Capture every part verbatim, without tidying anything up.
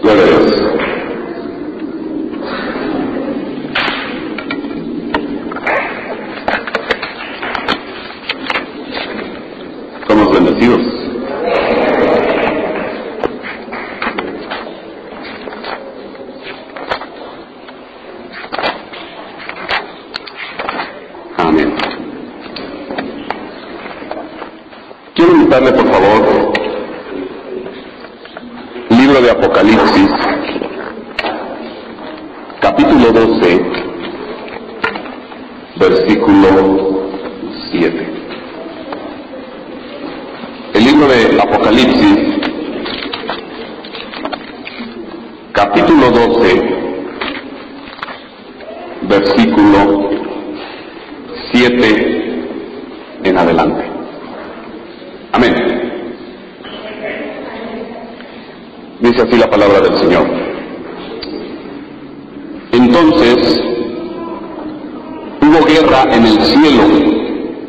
Gloria a Dios. Somos bendecidos. Amén. Quiero invitarle, por favor, libro de Apocalipsis, capítulo doce, versículo siete. El libro de Apocalipsis, capítulo doce, versículo siete en adelante. Amén. Dice así la palabra del Señor. Entonces hubo guerra en el cielo.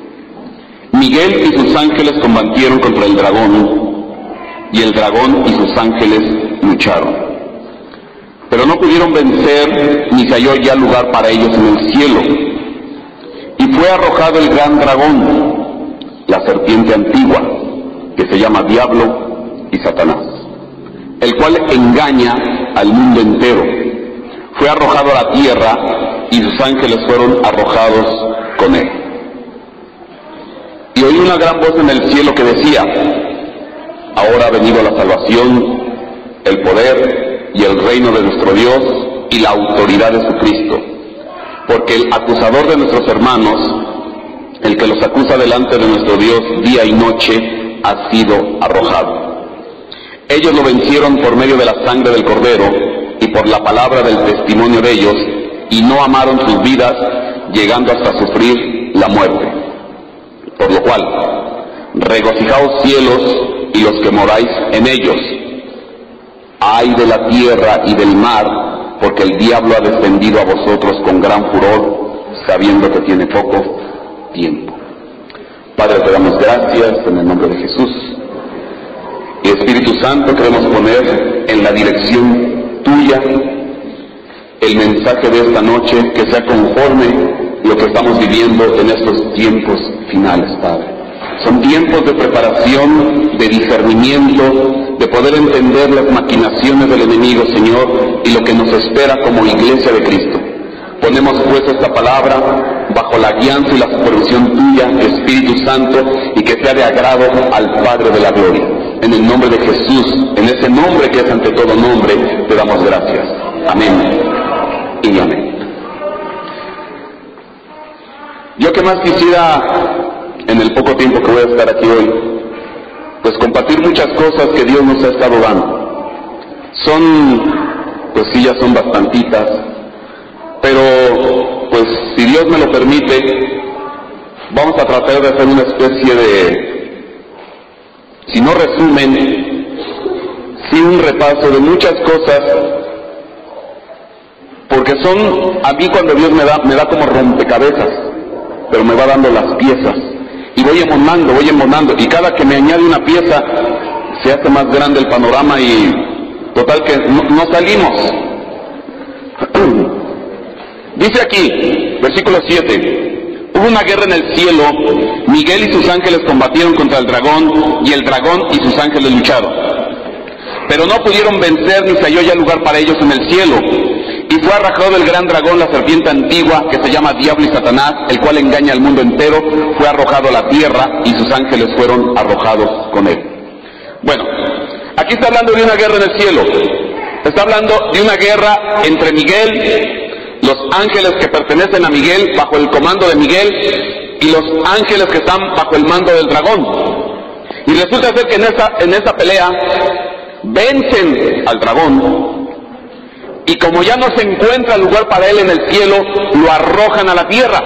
Miguel y sus ángeles combatieron contra el dragón, y el dragón y sus ángeles lucharon. Pero no pudieron vencer, ni se halló ya lugar para ellos en el cielo. Y fue arrojado el gran dragón, la serpiente antigua, que se llama Diablo y Satanás, el cual engaña al mundo entero. Fue arrojado a la tierra, y sus ángeles fueron arrojados con él. Y oí una gran voz en el cielo que decía: ahora ha venido la salvación, el poder y el reino de nuestro Dios y la autoridad de su Cristo, porque el acusador de nuestros hermanos, el que los acusa delante de nuestro Dios día y noche, ha sido arrojado. Ellos lo vencieron por medio de la sangre del Cordero y por la palabra del testimonio de ellos, y no amaron sus vidas, llegando hasta sufrir la muerte. Por lo cual, regocijaos cielos y los que moráis en ellos. Ay de la tierra y del mar, porque el diablo ha descendido a vosotros con gran furor, sabiendo que tiene poco tiempo. Padre, te damos gracias en el nombre de Jesús. Y Espíritu Santo, queremos poner en la dirección tuya el mensaje de esta noche, que sea conforme lo que estamos viviendo en estos tiempos finales, Padre. Son tiempos de preparación, de discernimiento, de poder entender las maquinaciones del enemigo, Señor, y lo que nos espera como iglesia de Cristo. Ponemos pues esta palabra bajo la guianza y la supervisión tuya, Espíritu Santo, y que sea de agrado al Padre de la gloria. En el nombre de Jesús, en ese nombre que es ante todo nombre, te damos gracias. Amén y amén. Yo que más quisiera, en el poco tiempo que voy a estar aquí hoy, pues compartir muchas cosas que Dios nos ha estado dando. Son, pues sí, ya son bastantitas, pero pues si Dios me lo permite, vamos a tratar de hacer una especie de, si no resumen, sí un repaso de muchas cosas, porque son, a mí cuando Dios me da, me da como rompecabezas, pero me va dando las piezas, y voy emonando, voy emonando, y cada que me añade una pieza, se hace más grande el panorama, y total que no, no salimos. Dice aquí, versículo siete, hubo una guerra en el cielo, Miguel y sus ángeles combatieron contra el dragón, y el dragón y sus ángeles lucharon. Pero no pudieron vencer, ni se halló ya lugar para ellos en el cielo. Y fue arrojado el gran dragón, la serpiente antigua, que se llama Diablo y Satanás, el cual engaña al mundo entero, fue arrojado a la tierra, y sus ángeles fueron arrojados con él. Bueno, aquí está hablando de una guerra en el cielo. Está hablando de una guerra entre Miguel, los ángeles que pertenecen a Miguel, bajo el comando de Miguel, y los ángeles que están bajo el mando del dragón. Y resulta ser que en esa, en esa pelea vencen al dragón, y como ya no se encuentra lugar para él en el cielo, lo arrojan a la tierra.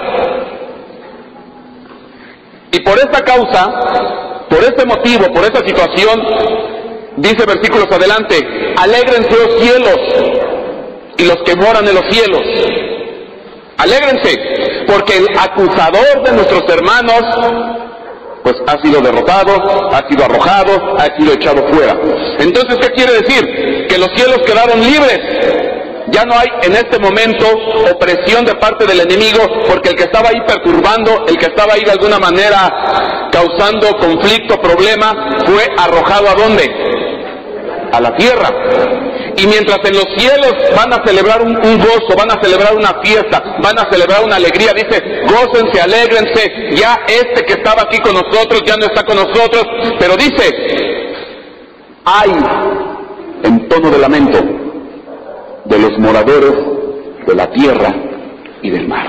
Y por esta causa, por este motivo, por esta situación, dice versículos adelante: alégrense, oh cielos, y los que moran en los cielos. Alégrense, porque el acusador de nuestros hermanos, pues ha sido derrotado, ha sido arrojado, ha sido echado fuera. Entonces, ¿qué quiere decir? Que los cielos quedaron libres. Ya no hay en este momento opresión de parte del enemigo, porque el que estaba ahí perturbando, el que estaba ahí de alguna manera causando conflicto, problema, fue arrojado ¿a dónde? A la tierra. Y mientras en los cielos van a celebrar un, un gozo, van a celebrar una fiesta, van a celebrar una alegría, dice, gócense, alégrense, ya este que estaba aquí con nosotros ya no está con nosotros, pero dice, hay en tono de lamento de los moradores de la tierra y del mar.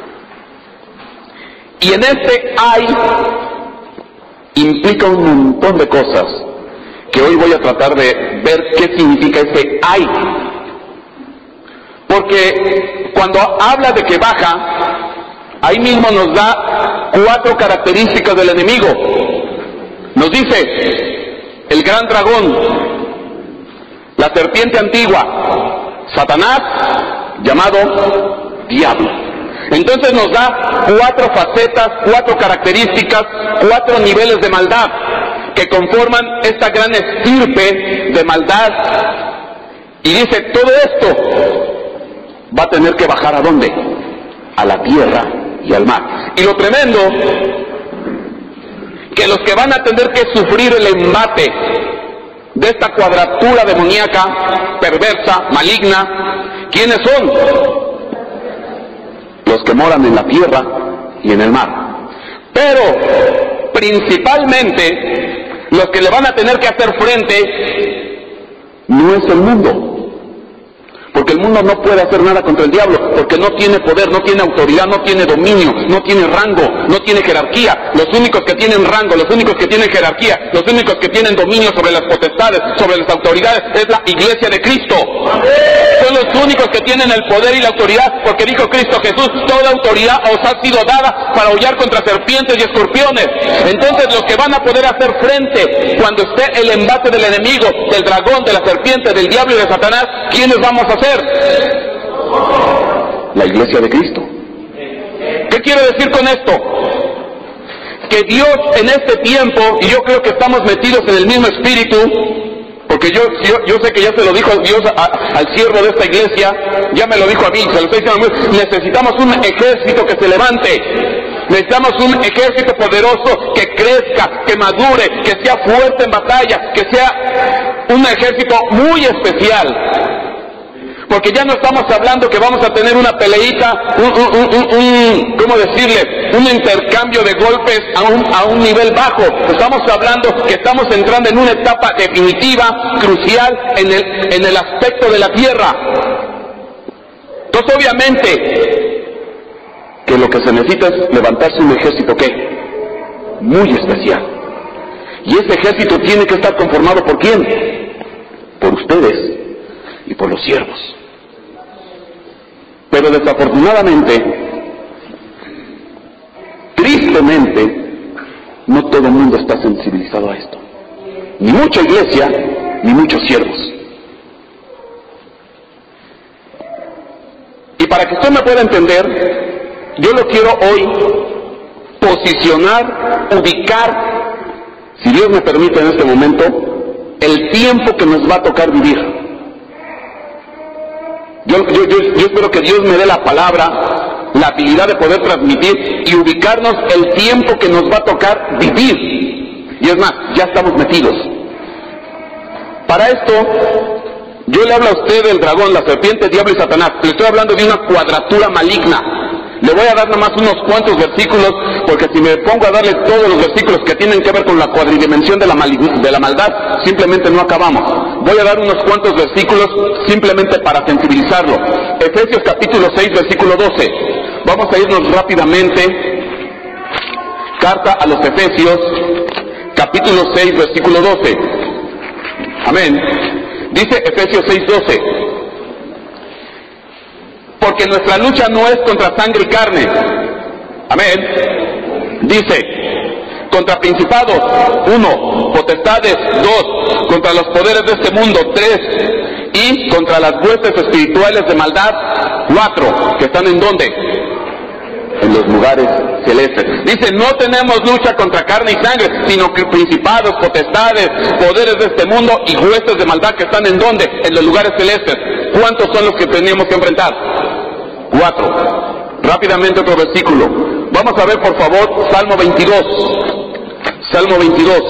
Y en este hay implica un montón de cosas que hoy voy a tratar de ver qué significa ese hay. Porque cuando habla de que baja, ahí mismo nos da cuatro características del enemigo. Nos dice, el gran dragón, la serpiente antigua, Satanás, llamado diablo. Entonces nos da cuatro facetas, cuatro características, cuatro niveles de maldad que conforman esta gran estirpe de maldad. Y dice, todo esto va a tener que bajar ¿a dónde? A la tierra y al mar. Y lo tremendo, que los que van a tener que sufrir el embate de esta cuadratura demoníaca, perversa, maligna, ¿quiénes son? Los que moran en la tierra y en el mar. Pero principalmente los que le van a tener que hacer frente no es el mundo, porque el mundo no puede hacer nada contra el diablo, porque no tiene poder, no tiene autoridad, no tiene dominio, no tiene rango, no tiene jerarquía. Los únicos que tienen rango, los únicos que tienen jerarquía, los únicos que tienen dominio sobre las potestades, sobre las autoridades, es la iglesia de Cristo. Son los únicos que tienen el poder y la autoridad, porque dijo Cristo Jesús, toda autoridad os ha sido dada para hollar contra serpientes y escorpiones. Entonces los que van a poder hacer frente cuando esté el embate del enemigo, del dragón, de la serpiente, del diablo y de Satanás, ¿quiénes vamos a hacer? La iglesia de Cristo. ¿Qué quiero decir con esto? Que Dios en este tiempo, y yo creo que estamos metidos en el mismo espíritu, porque yo, yo, yo sé que ya se lo dijo Dios a, al siervo de esta iglesia, ya me lo dijo a mí, se lo estoy diciendo a mí, necesitamos un ejército que se levante, necesitamos un ejército poderoso que crezca, que madure, que sea fuerte en batalla, que sea un ejército muy especial. Porque ya no estamos hablando que vamos a tener una peleita, un, un, un, un, un ¿cómo decirle? Un intercambio de golpes a un, a un nivel bajo. Estamos hablando que estamos entrando en una etapa definitiva, crucial, en el, en el aspecto de la tierra. Entonces, obviamente, que lo que se necesita es levantarse un ejército, ¿qué? Muy especial. Y ese ejército tiene que estar conformado ¿por quién? Por ustedes y por los siervos. Pero desafortunadamente, tristemente, no todo el mundo está sensibilizado a esto. Ni mucha iglesia, ni muchos siervos. Y para que usted me pueda entender, yo lo quiero hoy posicionar, ubicar, si Dios me permite en este momento, el tiempo que nos va a tocar vivir. Yo, yo, yo, yo espero que Dios me dé la palabra, la habilidad de poder transmitir y ubicarnos el tiempo que nos va a tocar vivir. Y es más, ya estamos metidos. Para esto, yo le hablo a usted del dragón, la serpiente, el diablo y Satanás. Le estoy hablando de una cuadratura maligna. Le voy a dar nomás unos cuantos versículos, porque si me pongo a darle todos los versículos que tienen que ver con la cuadridimensión de la, de la maldad, simplemente no acabamos. Voy a dar unos cuantos versículos simplemente para sensibilizarlo. Efesios capítulo seis, versículo doce. Vamos a irnos rápidamente. Carta a los Efesios, capítulo seis, versículo doce. Amén. Dice Efesios seis, doce. Porque nuestra lucha no es contra sangre y carne. Amén. Dice, contra principados, uno, potestades, dos, contra los poderes de este mundo, tres, y contra las huestes espirituales de maldad, cuatro, que están en dónde? en los lugares celestes. Dice, no tenemos lucha contra carne y sangre, sino que principados, potestades, poderes de este mundo y huestes de maldad que están en donde, en los lugares celestes. ¿Cuántos son los que tenemos que enfrentar? Cuatro. Rápidamente otro versículo. Vamos a ver por favor Salmo veintidós. Salmo veintidós.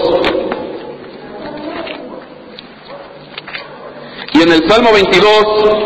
Y en el Salmo veintidós,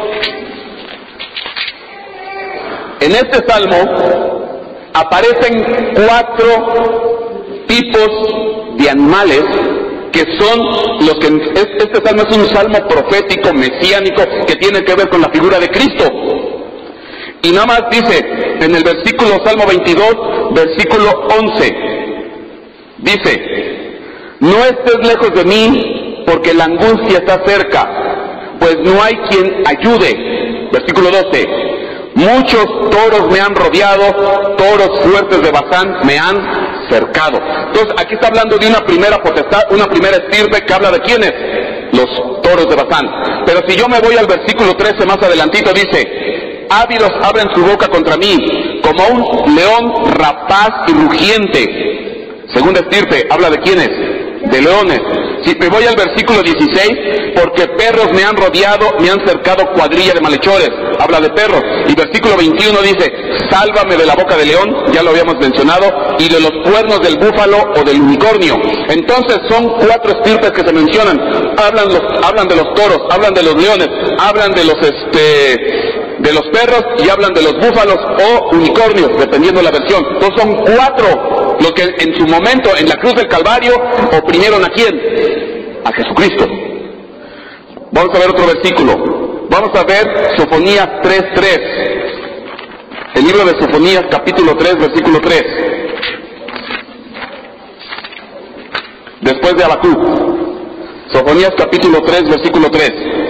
en este salmo aparecen cuatro tipos de animales que son los que, este salmo es un salmo profético, mesiánico, que tiene que ver con la figura de Cristo. Y nada más dice, en el versículo Salmo veintidós, versículo once, dice, no estés lejos de mí, porque la angustia está cerca, pues no hay quien ayude. Versículo doce, muchos toros me han rodeado, toros fuertes de Basán me han cercado. Entonces aquí está hablando de una primera potestad, una primera estirpe que habla de quiénes, los toros de Basán. Pero si yo me voy al versículo trece más adelantito, dice, ávidos abren su boca contra mí, como un león rapaz y rugiente. Segunda estirpe, habla de quiénes, de leones. Si me voy al versículo dieciséis, porque perros me han rodeado, me han cercado cuadrilla de malhechores, habla de perros. Y versículo veintiuno dice, sálvame de la boca del león, ya lo habíamos mencionado, y de los cuernos del búfalo o del unicornio. Entonces son cuatro estirpes que se mencionan. Hablan, los, hablan de los toros, hablan de los leones, hablan de los este de los perros y hablan de los búfalos o unicornios, dependiendo de la versión. Entonces son cuatro los que en su momento en la cruz del Calvario oprimieron a quién, a Jesucristo. Vamos a ver otro versículo. Vamos a ver Sofonías tres tres. El libro de Sofonías capítulo tres, versículo tres. Después de Habacuc. Sofonías capítulo tres, versículo tres.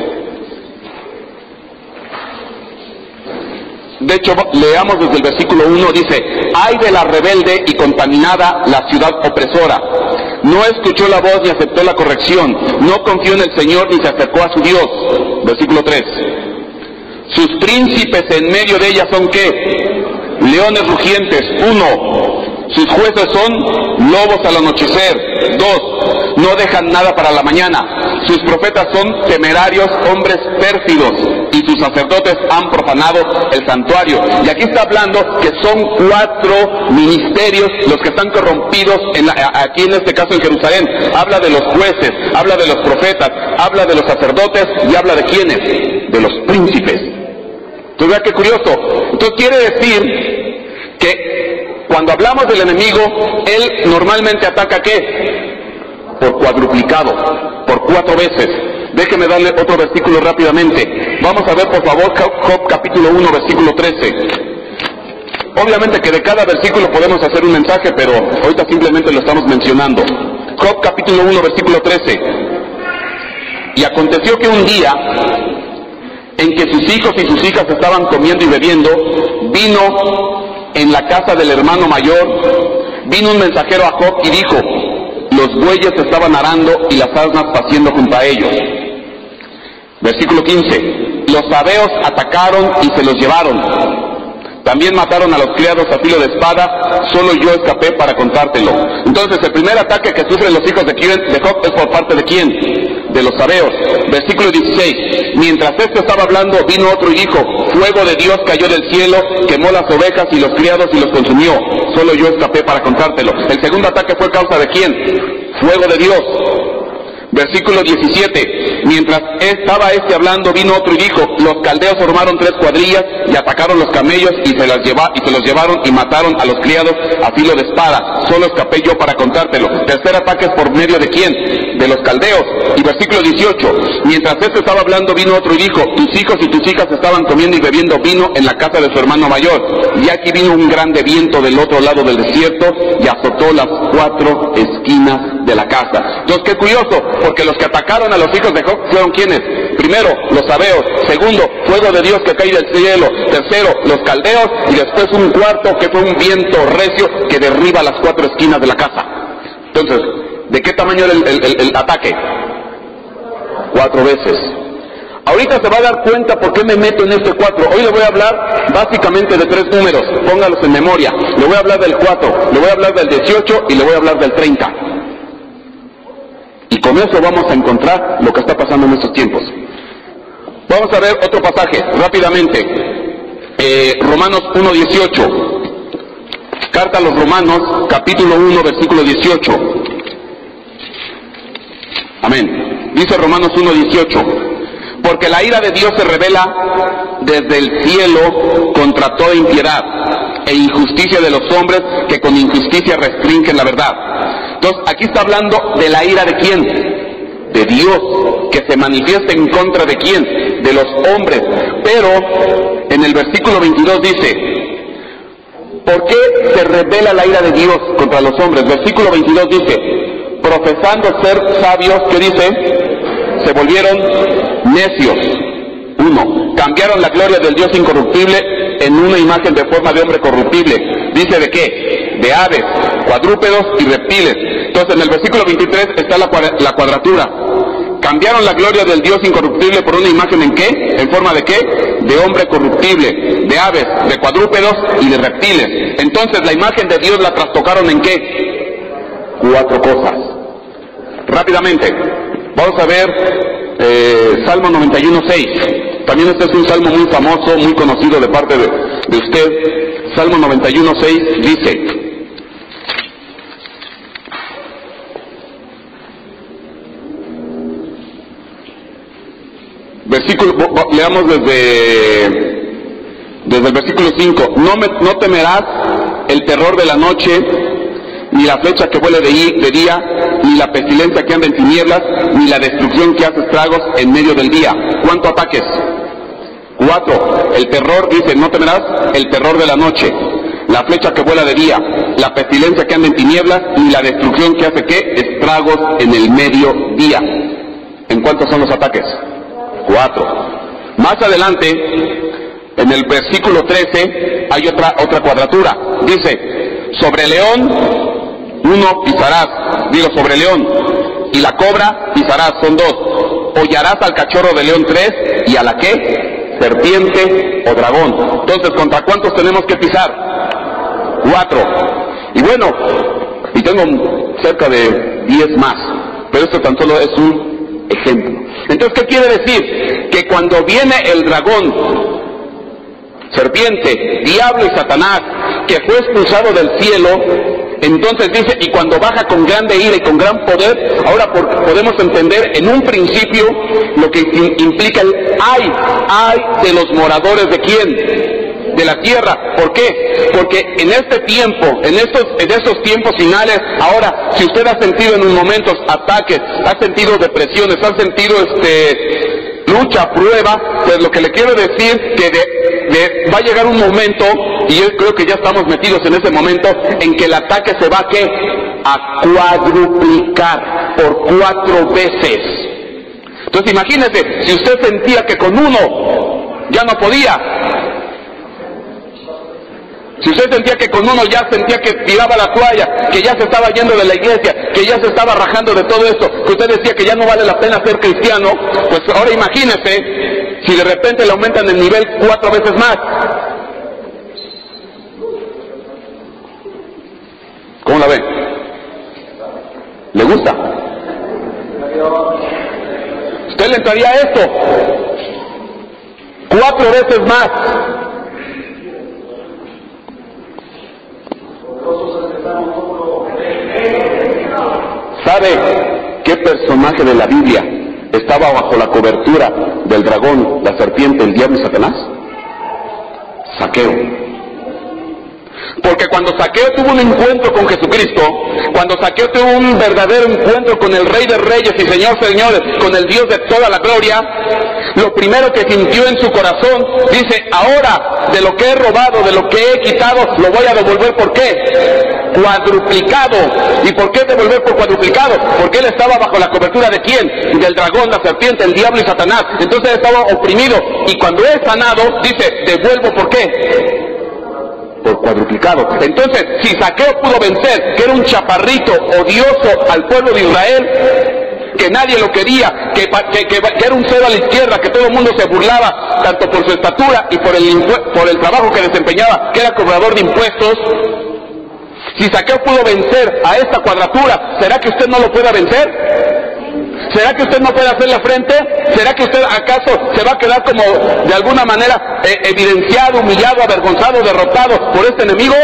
De hecho, leamos desde el versículo uno, dice, ay de la rebelde y contaminada la ciudad opresora. No escuchó la voz ni aceptó la corrección, no confió en el Señor ni se acercó a su Dios. Versículo tres. Sus príncipes en medio de ella son ¿qué? Leones rugientes. Uno. Sus jueces son lobos al anochecer. Dos. No dejan nada para la mañana. Sus profetas son temerarios, hombres pérfidos, y sus sacerdotes han profanado el santuario. Y aquí está hablando que son cuatro ministerios los que están corrompidos en la, aquí en este caso en Jerusalén. Habla de los jueces, habla de los profetas, habla de los sacerdotes y habla de quiénes, de los príncipes. Entonces vea qué curioso. Entonces quiere decir que cuando hablamos del enemigo, él normalmente ataca ¿qué? Por cuadruplicado, por cuatro veces. Déjeme darle otro versículo rápidamente. Vamos a ver por favor Job capítulo uno, versículo trece. Obviamente que de cada versículo podemos hacer un mensaje, pero ahorita simplemente lo estamos mencionando. Job capítulo uno, versículo trece. Y aconteció que un día, en que sus hijos y sus hijas estaban comiendo y bebiendo, vino en la casa del hermano mayor, vino un mensajero a Job y dijo, los bueyes estaban arando y las asnas paciendo junto a ellos. Versículo quince. Los sabeos atacaron y se los llevaron. También mataron a los criados a filo de espada, solo yo escapé para contártelo. Entonces el primer ataque que sufren los hijos de Job es por parte de quién? De los sabeos. Versículo dieciséis. Mientras esto estaba hablando, vino otro y dijo, fuego de Dios cayó del cielo, quemó las ovejas y los criados y los consumió. Solo yo escapé para contártelo. El segundo ataque fue causa de quién? Fuego de Dios. Versículo diecisiete. Mientras estaba este hablando, vino otro y dijo, los caldeos formaron tres cuadrillas y atacaron los camellos y se, las lleva, y se los llevaron y mataron a los criados a filo de espada. Solo escapé yo para contártelo. Tercer ataque es por medio de quién? De los caldeos. Y versículo dieciocho. Mientras este estaba hablando, vino otro y dijo, tus hijos y tus hijas estaban comiendo y bebiendo vino en la casa de su hermano mayor. Y aquí vino un grande viento del otro lado del desierto y azotó las cuatro esquinas de la casa. Entonces, qué curioso, porque los que atacaron a los hijos de Job fueron ¿quiénes? Primero, los sabeos. Segundo, fuego de Dios que cae del cielo. Tercero, los caldeos. Y después un cuarto que fue un viento recio que derriba las cuatro esquinas de la casa. Entonces, ¿de qué tamaño era el, el, el, el ataque? Cuatro veces. Ahora Ahorita se va a dar cuenta por qué me meto en este cuatro. Hoy le voy a hablar básicamente de tres números, póngalos en memoria. Le voy a hablar del cuatro, le voy a hablar del dieciocho y le voy a hablar del treinta. Y con eso vamos a encontrar lo que está pasando en estos tiempos. Vamos a ver otro pasaje, rápidamente. Eh, Romanos uno dieciocho. Carta a los Romanos, capítulo uno, versículo dieciocho. Amén. Dice Romanos uno dieciocho. Porque la ira de Dios se revela desde el cielo contra toda impiedad e injusticia de los hombres que con injusticia restringen la verdad. Entonces, aquí está hablando de la ira de quién, de Dios, que se manifiesta en contra de quién, de los hombres. Pero en el versículo veintidós dice, ¿por qué se revela la ira de Dios contra los hombres? Versículo veintidós dice, profesando ser sabios, ¿qué dice? Se volvieron necios. Uno, cambiaron la gloria del Dios incorruptible en una imagen de forma de hombre corruptible. Dice de qué, de aves, cuadrúpedos y reptiles. Entonces en el versículo veintitrés está la, la cuadratura. Cambiaron la gloria del Dios incorruptible por una imagen en qué, en forma de qué, de hombre corruptible, de aves, de cuadrúpedos y de reptiles. Entonces la imagen de Dios la trastocaron en qué, cuatro cosas. Rápidamente, vamos a ver eh, Salmo noventa y uno, seis. También este es un salmo muy famoso, muy conocido de parte de, de usted. Salmo noventa y uno, seis dice, versículo, leamos desde, desde el versículo cinco. No, me, no temerás el terror de la noche, ni la flecha que vuele de, de día, ni la pestilencia que anda en tinieblas, ni la destrucción que hace estragos en medio del día. ¿Cuántos ataques? Cuatro. El terror, dice, no temerás el terror de la noche, la flecha que vuela de día, la pestilencia que anda en tinieblas, ni la destrucción que hace, ¿qué? Estragos en el mediodía. ¿En cuántos son los ataques? Cuatro. Más adelante, en el versículo trece, hay otra, otra cuadratura. Dice, sobre león uno pisarás, digo sobre león, y la cobra pisarás, son dos. Hollarás al cachorro de león, tres, y a la qué, serpiente o dragón. Entonces, ¿contra cuántos tenemos que pisar? Cuatro. Y bueno, y tengo cerca de diez más, pero esto tan solo es un ejemplo. Entonces, ¿qué quiere decir? Que cuando viene el dragón, serpiente, diablo y Satanás, que fue expulsado del cielo, entonces dice, y cuando baja con grande ira y con gran poder, ahora por, podemos entender en un principio lo que implica el ay, ay de los moradores de quién, de la tierra. ¿Por qué? Porque en este tiempo, en estos, en estos tiempos finales, ahora, si usted ha sentido en unos momentos ataques, ha sentido depresiones, ha sentido este lucha, prueba, pues lo que le quiero decir que de, de, va a llegar un momento, y yo creo que ya estamos metidos en ese momento, en que el ataque se va a ¿qué? A cuadruplicar por cuatro veces. Entonces imagínese, si usted sentía que con uno ya no podía, si usted sentía que con uno ya sentía que tiraba la toalla, que ya se estaba yendo de la iglesia, que ya se estaba rajando de todo esto, que usted decía que ya no vale la pena ser cristiano, pues ahora imagínese si de repente le aumentan el nivel cuatro veces más. ¿Cómo la ve? ¿Le gusta? ¿Usted le entraría a esto? Cuatro veces más. ¿Sabe qué personaje de la Biblia estaba bajo la cobertura del dragón, la serpiente, el diablo y Satanás? Zaqueo. Porque cuando Zaqueo tuvo un encuentro con Jesucristo, cuando Zaqueo tuvo un verdadero encuentro con el Rey de Reyes y Señor Señores, con el Dios de toda la gloria, lo primero que sintió en su corazón, dice, ahora de lo que he robado, de lo que he quitado, lo voy a devolver. ¿Por qué? Cuadruplicado. ¿Y por qué devolver por cuadruplicado? Porque él estaba bajo la cobertura de quién? Del dragón, la serpiente, el diablo y Satanás. Entonces él estaba oprimido, y cuando es sanado, dice, devuelvo. ¿Por qué? Por cuadruplicado. Entonces, si Zaqueo pudo vencer, que era un chaparrito odioso al pueblo de Israel, que nadie lo quería, que, que, que, que era un cero a la izquierda, que todo el mundo se burlaba, tanto por su estatura y por el, por el trabajo que desempeñaba, que era cobrador de impuestos. Si Zaqueo pudo vencer a esta cuadratura, ¿será que usted no lo pueda vencer? ¿Será que usted no puede hacerle frente? ¿Será que usted acaso se va a quedar como de alguna manera eh, evidenciado, humillado, avergonzado, derrotado por este enemigo?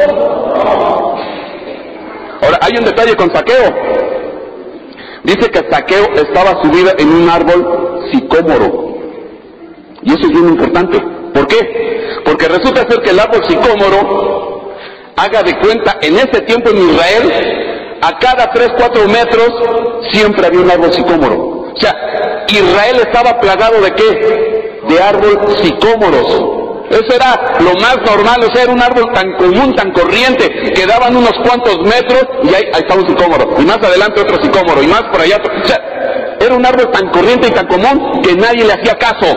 Ahora, hay un detalle con Zaqueo. Dice que Zaqueo estaba subido en un árbol sicómoro. Y eso es bien importante. ¿Por qué? Porque resulta ser que el árbol sicómoro, haga de cuenta, en ese tiempo en Israel, a cada tres, cuatro metros siempre había un árbol sicómoro. O sea, Israel estaba plagado ¿de qué? De árboles sicómoros. Eso era lo más normal, o sea, era un árbol tan común, tan corriente, que daban unos cuantos metros y ahí, ahí estaba un sicómoro. Y más adelante otro sicómoro, y más por allá otro. O sea, era un árbol tan corriente y tan común que nadie le hacía caso.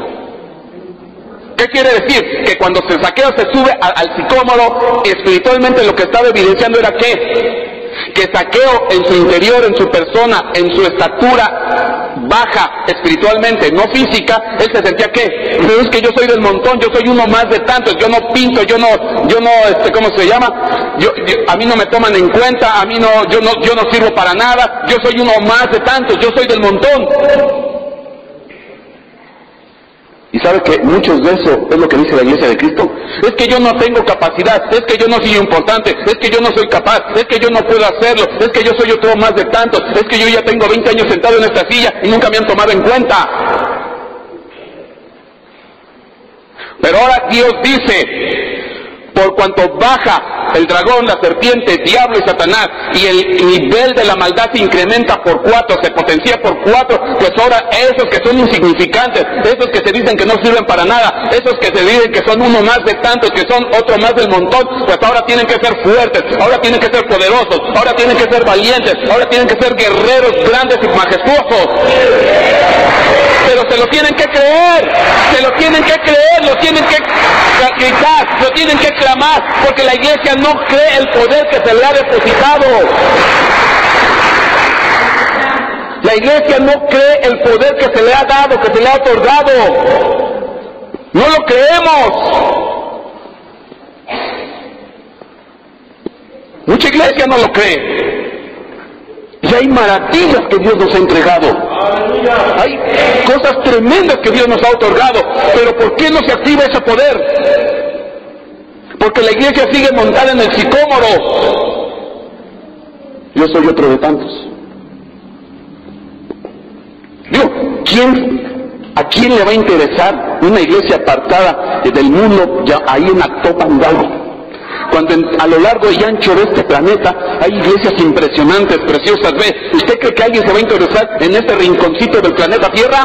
¿Qué quiere decir? Que cuando se Zaqueo se sube a, al sicómoro, espiritualmente lo que estaba evidenciando era ¿qué? Que Zaqueo en su interior, en su persona, en su estatura baja espiritualmente, no física, él se sentía ¿qué? Pero es que yo soy del montón, yo soy uno más de tantos, yo no pinto, yo no, yo no, este, ¿cómo se llama? Yo, yo, a mí no me toman en cuenta, a mí no, yo no, yo no sirvo para nada, yo soy uno más de tantos, yo soy del montón. Y sabe que muchos de eso es lo que dice la Iglesia de Cristo. Es que yo no tengo capacidad, es que yo no soy importante, es que yo no soy capaz, es que yo no puedo hacerlo, es que yo soy otro más de tantos, es que yo ya tengo veinte años sentado en esta silla y nunca me han tomado en cuenta. Pero ahora Dios dice, por cuanto baja el dragón, la serpiente, el diablo y Satanás, y el nivel de la maldad se incrementa por cuatro, se potencia por cuatro, pues ahora esos que son insignificantes, esos que se dicen que no sirven para nada, esos que se dicen que son uno más de tantos, que son otro más del montón, pues ahora tienen que ser fuertes, ahora tienen que ser poderosos, ahora tienen que ser valientes, ahora tienen que ser guerreros grandes y majestuosos. Pero se lo tienen que creer, se lo tienen que creer, lo tienen que gritar, lo tienen que clamar, porque la iglesia no cree el poder que se le ha depositado. La iglesia no cree el poder que se le ha dado, que se le ha otorgado. No lo creemos. Mucha iglesia no lo cree. Y hay maravillas que Dios nos ha entregado. Hay cosas tremendas que Dios nos ha otorgado. Pero ¿por qué no se activa ese poder? Porque la iglesia sigue montada en el sicómoro. Yo soy otro de tantos. Digo, ¿quién, ¿a quién le va a interesar una iglesia apartada del mundo ya ahí en Actopan, Hidalgo? Cuando en, a lo largo y ancho de este planeta hay iglesias impresionantes, preciosas. ¿Ve? ¿Usted cree que alguien se va a interesar en este rinconcito del planeta Tierra?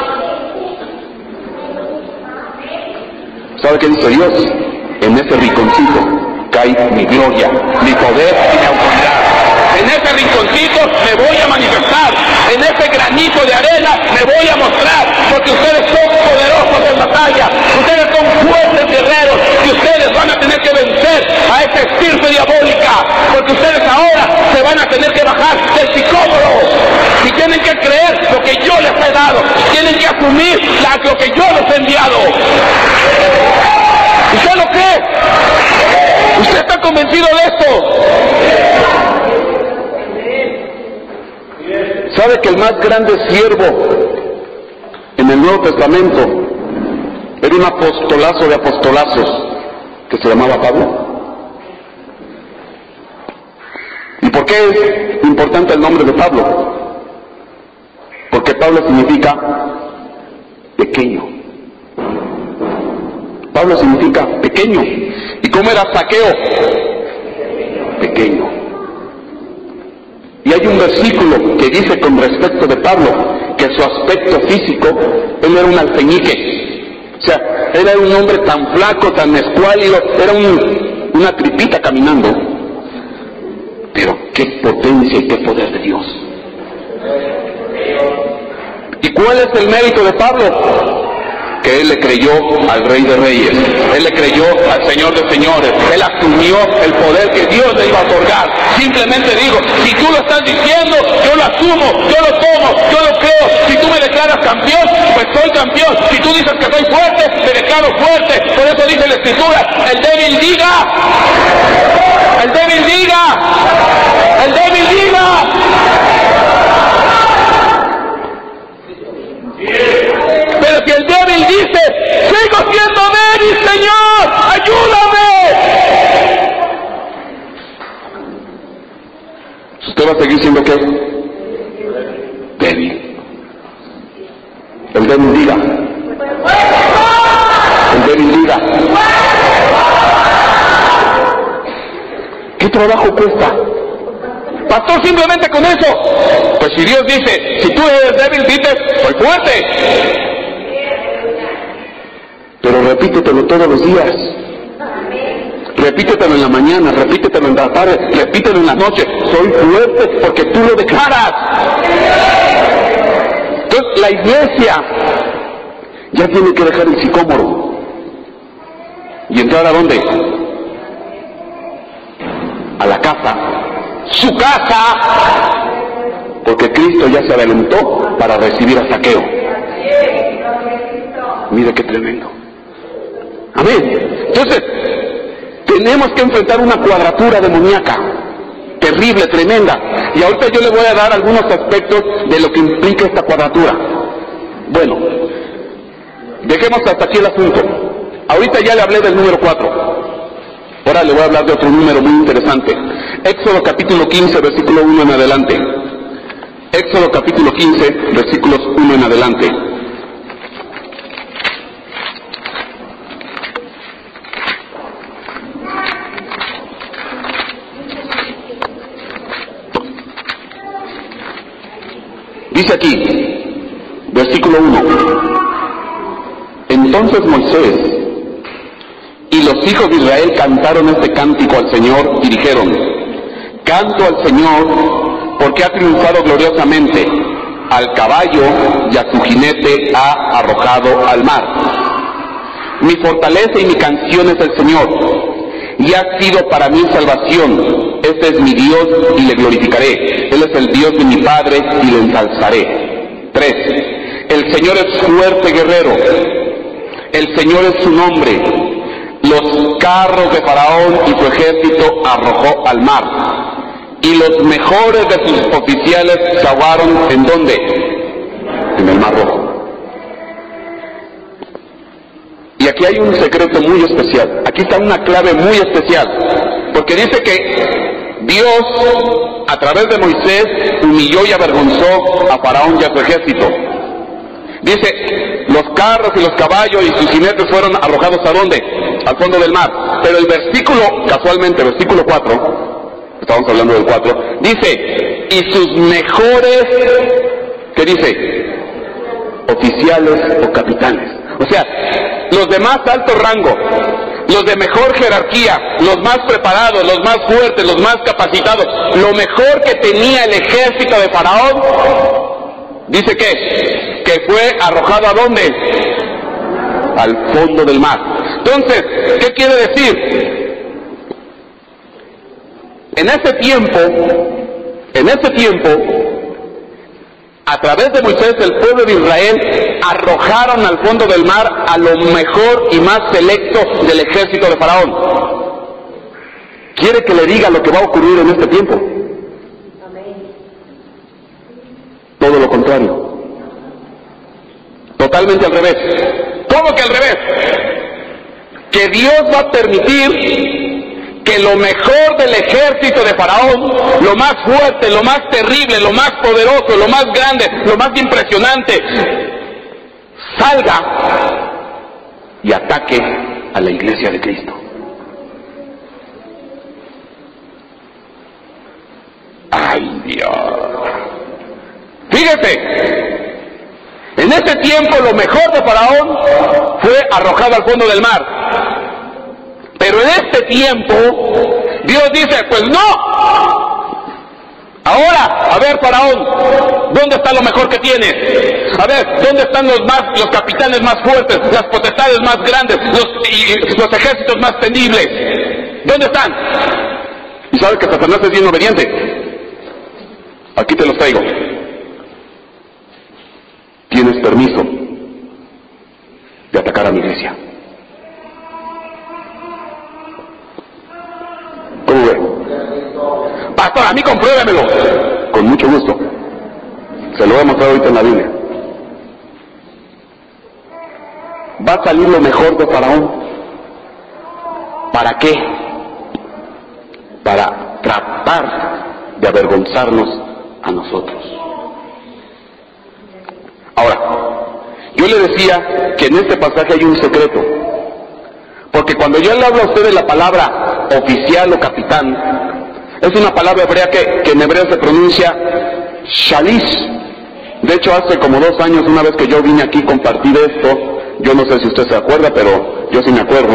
¿Sabe qué dice Dios? En ese rinconcito cae mi gloria, mi poder y mi autoridad. En ese rinconcito me voy a manifestar, en ese granito de arena me voy a mostrar, porque ustedes son poderosos en batalla, ustedes son fuertes guerreros, y ustedes van a tener que vencer a esa estirpe diabólica, porque ustedes ahora se van a tener que bajar del sicómoro, y tienen que creer lo que yo les he dado, tienen que asumir la, lo que yo les he enviado. ¿Usted lo cree? ¿Usted está convencido de esto? ¿Sabe que el más grande siervo en el Nuevo Testamento era un apostolazo de apostolazos que se llamaba Pablo? ¿Y por qué es importante el nombre de Pablo? Porque Pablo significa pequeño. Pablo significa pequeño. ¿Y cómo era Zaqueo? Pequeño. Y hay un versículo que dice con respecto de Pablo que su aspecto físico, él era un alfeñique. O sea, era un hombre tan flaco, tan escuálido, era un, una tripita caminando. Pero qué potencia y qué poder de Dios. ¿Y cuál es el mérito de Pablo? que él le creyó al Rey de Reyes, él le creyó al Señor de Señores, él asumió el poder que Dios le iba a otorgar. Simplemente digo, si tú lo estás diciendo, yo lo asumo, yo lo tomo, yo lo creo. Si tú me declaras campeón, pues soy campeón. Si tú dices que soy fuerte, me declaro fuerte. Por eso dice la Escritura, el débil diga, el débil diga, el débil diga. Pero si el débil dice, sigo siendo débil, Señor, ayúdame. ¿Usted va a seguir siendo qué? Débil. El débil diga. El débil diga. ¿Qué trabajo cuesta? Pastor, simplemente con eso. Pues si Dios dice, si tú eres débil, dices, soy fuerte. Pero repítetelo todos los días. Repítetelo en la mañana, repítetelo en la tarde, repítetelo en la noche. Soy fuerte porque tú lo declaras. Entonces la iglesia ya tiene que dejar el sicómoro y entrar ¿a dónde? A la casa, su casa, porque Cristo ya se adelantó para recibir a Zaqueo. Mire qué tremendo. Amén. Entonces tenemos que enfrentar una cuadratura demoníaca terrible, tremenda, y ahorita yo le voy a dar algunos aspectos de lo que implica esta cuadratura. Bueno, dejemos hasta aquí el asunto. Ahorita ya le hablé del número cuatro. Ahora le voy a hablar de otro número muy interesante. Éxodo capítulo quince, versículo uno en adelante. Éxodo capítulo quince, versículos uno en adelante. Dice aquí, versículo uno. Entonces Moisés y los hijos de Israel cantaron este cántico al Señor y dijeron: canto al Señor porque ha triunfado gloriosamente, al caballo y a su jinete ha arrojado al mar. Mi fortaleza y mi canción es el Señor, y ha sido para mí salvación. Este es mi Dios y le glorificaré. Él es el Dios de mi Padre y le ensalzaré. tres. El Señor es fuerte guerrero. El Señor es su nombre. Los carros de Faraón y su ejército arrojó al mar. Y los mejores de sus oficiales se ahogaron, ¿en dónde? En el Mar Rojo. Y aquí hay un secreto muy especial. Aquí está una clave muy especial. Porque dice que Dios, a través de Moisés, humilló y avergonzó a Faraón y a su ejército. Dice, los carros y los caballos y sus jinetes fueron arrojados ¿a dónde? Al fondo del mar. Pero el versículo, casualmente, versículo cuatro, estamos hablando del cuatro, dice, y sus mejores, ¿qué dice? Oficiales o capitanes. O sea, los de más alto rango, los de mejor jerarquía, los más preparados, los más fuertes, los más capacitados, lo mejor que tenía el ejército de Faraón, dice que, que fue arrojado ¿a dónde? Al fondo del mar. Entonces, ¿qué quiere decir? En ese tiempo, en ese tiempo, a través de Moisés, el pueblo de Israel arrojaron al fondo del mar a lo mejor y más selecto del ejército de Faraón. ¿Quiere que le diga lo que va a ocurrir en este tiempo? Amén. Todo lo contrario. Totalmente al revés. ¿Cómo que al revés? Que Dios va a permitir que lo mejor del ejército de Faraón, lo más fuerte, lo más terrible, lo más poderoso, lo más grande, lo más impresionante, salga y ataque a la iglesia de Cristo. ¡Ay, Dios! Fíjese, en ese tiempo lo mejor de Faraón fue arrojado al fondo del mar. Pero en este tiempo, Dios dice, pues no, Ahora, a ver, Faraón, ¿dónde está lo mejor que tienes? A ver, ¿dónde están los más, los capitanes más fuertes, las potestades más grandes, los, y, los ejércitos más temibles? ¿Dónde están? Y sabes que Satanás es bien obediente. Aquí te los traigo. Tienes permiso de atacar a mi iglesia. ¿Cómo ve? Pastor, a mí compruébemelo. Con mucho gusto. Se lo voy a mostrar ahorita en la Biblia. Va a salir lo mejor de Faraón. ¿Para qué? Para tratar de avergonzarnos a nosotros. Ahora, yo le decía que en este pasaje hay un secreto. Porque cuando yo le hablo a usted de la palabra oficial o capitán, es una palabra hebrea que, que en hebreo se pronuncia shalish. De hecho, hace como dos años, una vez que yo vine aquí a compartir esto, yo no sé si usted se acuerda, pero yo sí me acuerdo.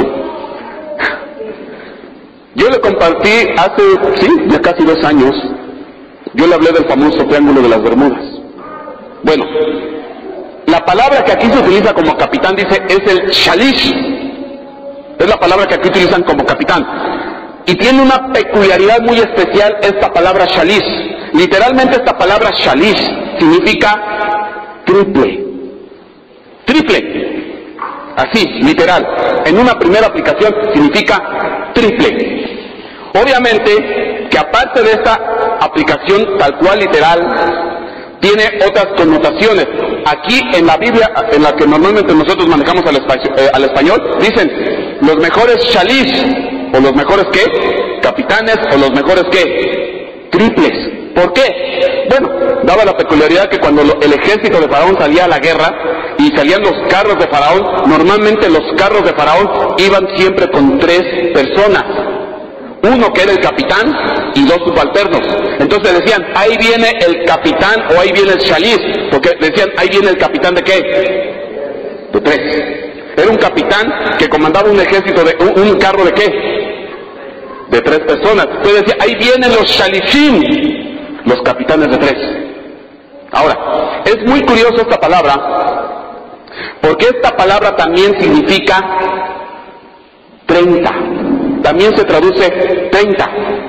Yo le compartí hace, sí, ya casi dos años, yo le hablé del famoso Triángulo de las Bermudas. Bueno, la palabra que aquí se utiliza como capitán, dice, es el shalish. Es la palabra que aquí utilizan como capitán. Y tiene una peculiaridad muy especial esta palabra shalish. Literalmente esta palabra shalish significa triple. Triple. Así, literal. En una primera aplicación significa triple. Obviamente que aparte de esta aplicación tal cual literal, tiene otras connotaciones. Aquí en la Biblia, en la que normalmente nosotros manejamos al, espacio, eh, al español, dicen los mejores shalish. ¿O los mejores qué? Capitanes, o los mejores qué? Triples. ¿Por qué? Bueno, daba la peculiaridad que cuando el ejército de Faraón salía a la guerra y salían los carros de Faraón, normalmente los carros de Faraón iban siempre con tres personas. Uno que era el capitán y dos subalternos. Entonces decían, ahí viene el capitán o ahí viene el shalish. Porque decían, ahí viene el capitán de qué? De tres. Era un capitán que comandaba un ejército de un, un carro de qué? De tres personas. Entonces decía, ahí vienen los shalishim, los capitanes de tres. Ahora, es muy curioso esta palabra, porque esta palabra también significa treinta. También se traduce treinta.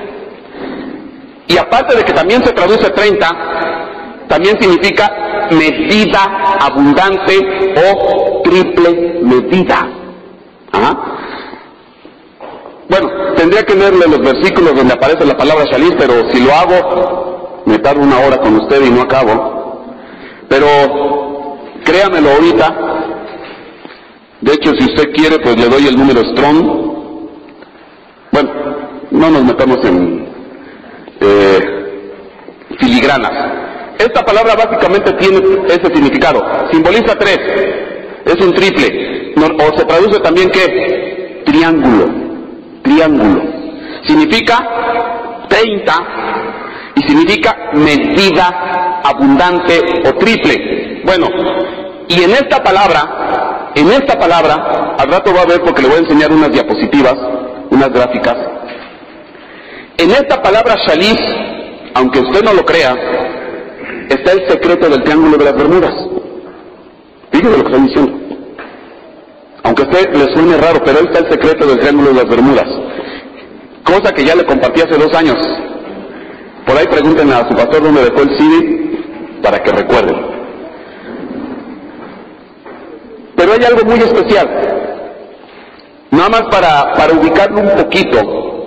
Y aparte de que también se traduce treinta, también significa medida abundante o triple medida. Ajá. Bueno, tendría que leerle los versículos donde aparece la palabra shalish, pero si lo hago, me tardo una hora con usted y no acabo. Pero créamelo ahorita. De hecho, si usted quiere, pues le doy el número Strong. Bueno, no nos metamos en eh, filigranas. Esta palabra básicamente tiene ese significado. Simboliza tres. Es un triple. O se traduce también ¿qué? Triángulo. Triángulo. Significa treinta y significa medida abundante o triple. Bueno, y en esta palabra, en esta palabra, al rato va a ver porque le voy a enseñar unas diapositivas, unas gráficas. En esta palabra shalish, aunque usted no lo crea, está el secreto del Triángulo de las Bermudas. Fíjese lo que estoy diciendo. Aunque a usted le suene raro, pero ahí está el secreto del Triángulo de las Bermudas. Cosa que ya le compartí hace dos años. Por ahí pregunten a su pastor dónde dejó el C D para que recuerden. Pero hay algo muy especial. Nada más para, para ubicarlo un poquito.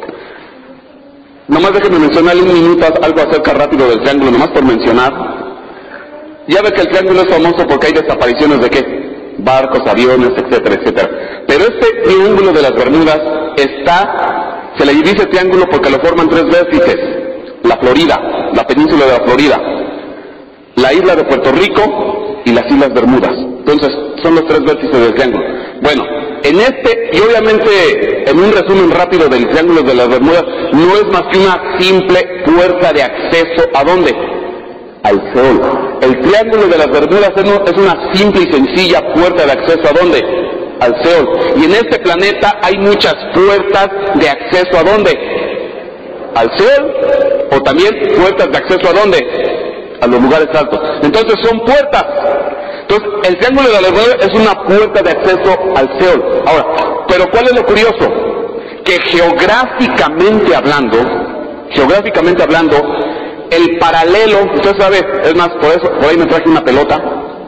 Nomás déjenme mencionarle un minuto algo acerca rápido del triángulo, nomás por mencionar. Ya ve que el triángulo es famoso porque hay desapariciones de qué? Barcos, aviones, etcétera, etcétera. Pero este triángulo de las Bermudas está, se le dice triángulo porque lo forman tres vértices. La Florida, la península de la Florida, la isla de Puerto Rico y las Islas Bermudas. Entonces, son los tres vértices del triángulo. Bueno, en este, y obviamente, en un resumen rápido del triángulo de las Bermudas, no es más que una simple puerta de acceso, ¿a dónde? Al Seol. El triángulo de las Bermudas es una simple y sencilla puerta de acceso, ¿a dónde? Al Seol. Y en este planeta hay muchas puertas de acceso, ¿a dónde? Al Seol o también puertas de acceso ¿a dónde? A los lugares altos. Entonces son puertas. Entonces el triángulo de las Bermudas es una puerta de acceso al Seol. Ahora, pero ¿cuál es lo curioso? Que geográficamente hablando, geográficamente hablando, el paralelo, usted sabe, es más, por eso, por ahí me traje una pelota.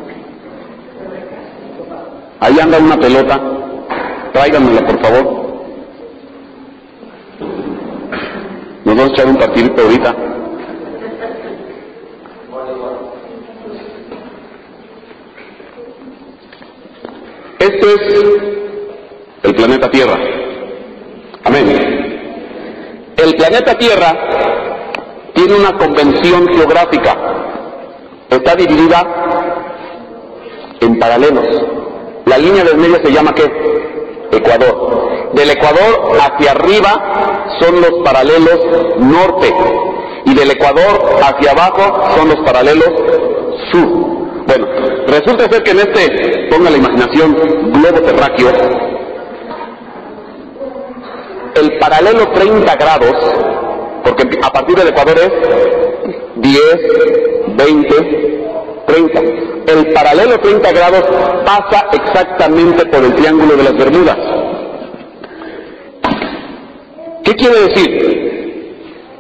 Ahí anda una pelota. Tráiganmela, por favor. Nos vamos a echar un partidito ahorita. Esto es el planeta Tierra. Amén. El planeta Tierra tiene una convención geográfica. Está dividida en paralelos. La línea del medio se llama ¿qué? Ecuador. Del Ecuador hacia arriba son los paralelos norte. Y del Ecuador hacia abajo son los paralelos sur. Bueno, resulta ser que en este, ponga la imaginación, globo terráqueo, el paralelo treinta grados, porque a partir del Ecuador es diez, veinte, treinta. El paralelo treinta grados pasa exactamente por el triángulo de las Bermudas. ¿Qué quiere decir?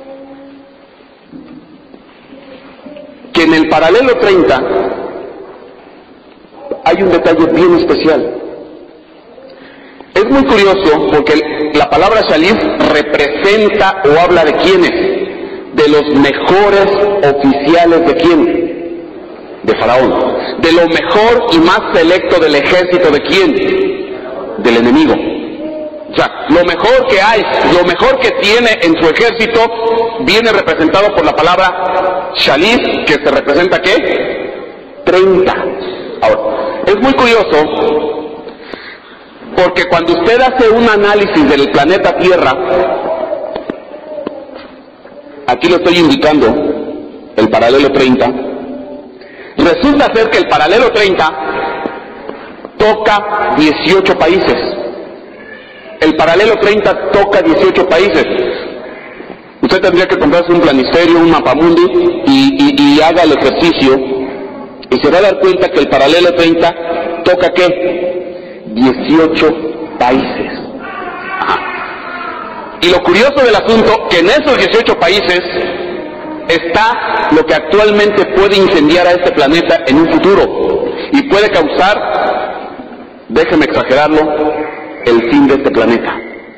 Que en el paralelo treinta hay un detalle bien especial. Es muy curioso porque la palabra Shalif representa o habla de quiénes, de los mejores oficiales de quién, de Faraón, de lo mejor y más selecto del ejército de quién, del enemigo. O sea, lo mejor que hay, lo mejor que tiene en su ejército viene representado por la palabra Shalif, que se representa ¿qué? treinta. Ahora, es muy curioso porque cuando usted hace un análisis del planeta Tierra, aquí lo estoy indicando, el paralelo treinta, resulta ser que el paralelo treinta toca dieciocho países. El paralelo treinta toca dieciocho países. Usted tendría que comprarse un planisferio, un mapamundi y, y, y haga el ejercicio y se va a dar cuenta que el paralelo treinta toca ¿qué? dieciocho países. Ajá. Y lo curioso del asunto, que en esos dieciocho países está lo que actualmente puede incendiar a este planeta en un futuro y puede causar, déjeme exagerarlo, el fin de este planeta.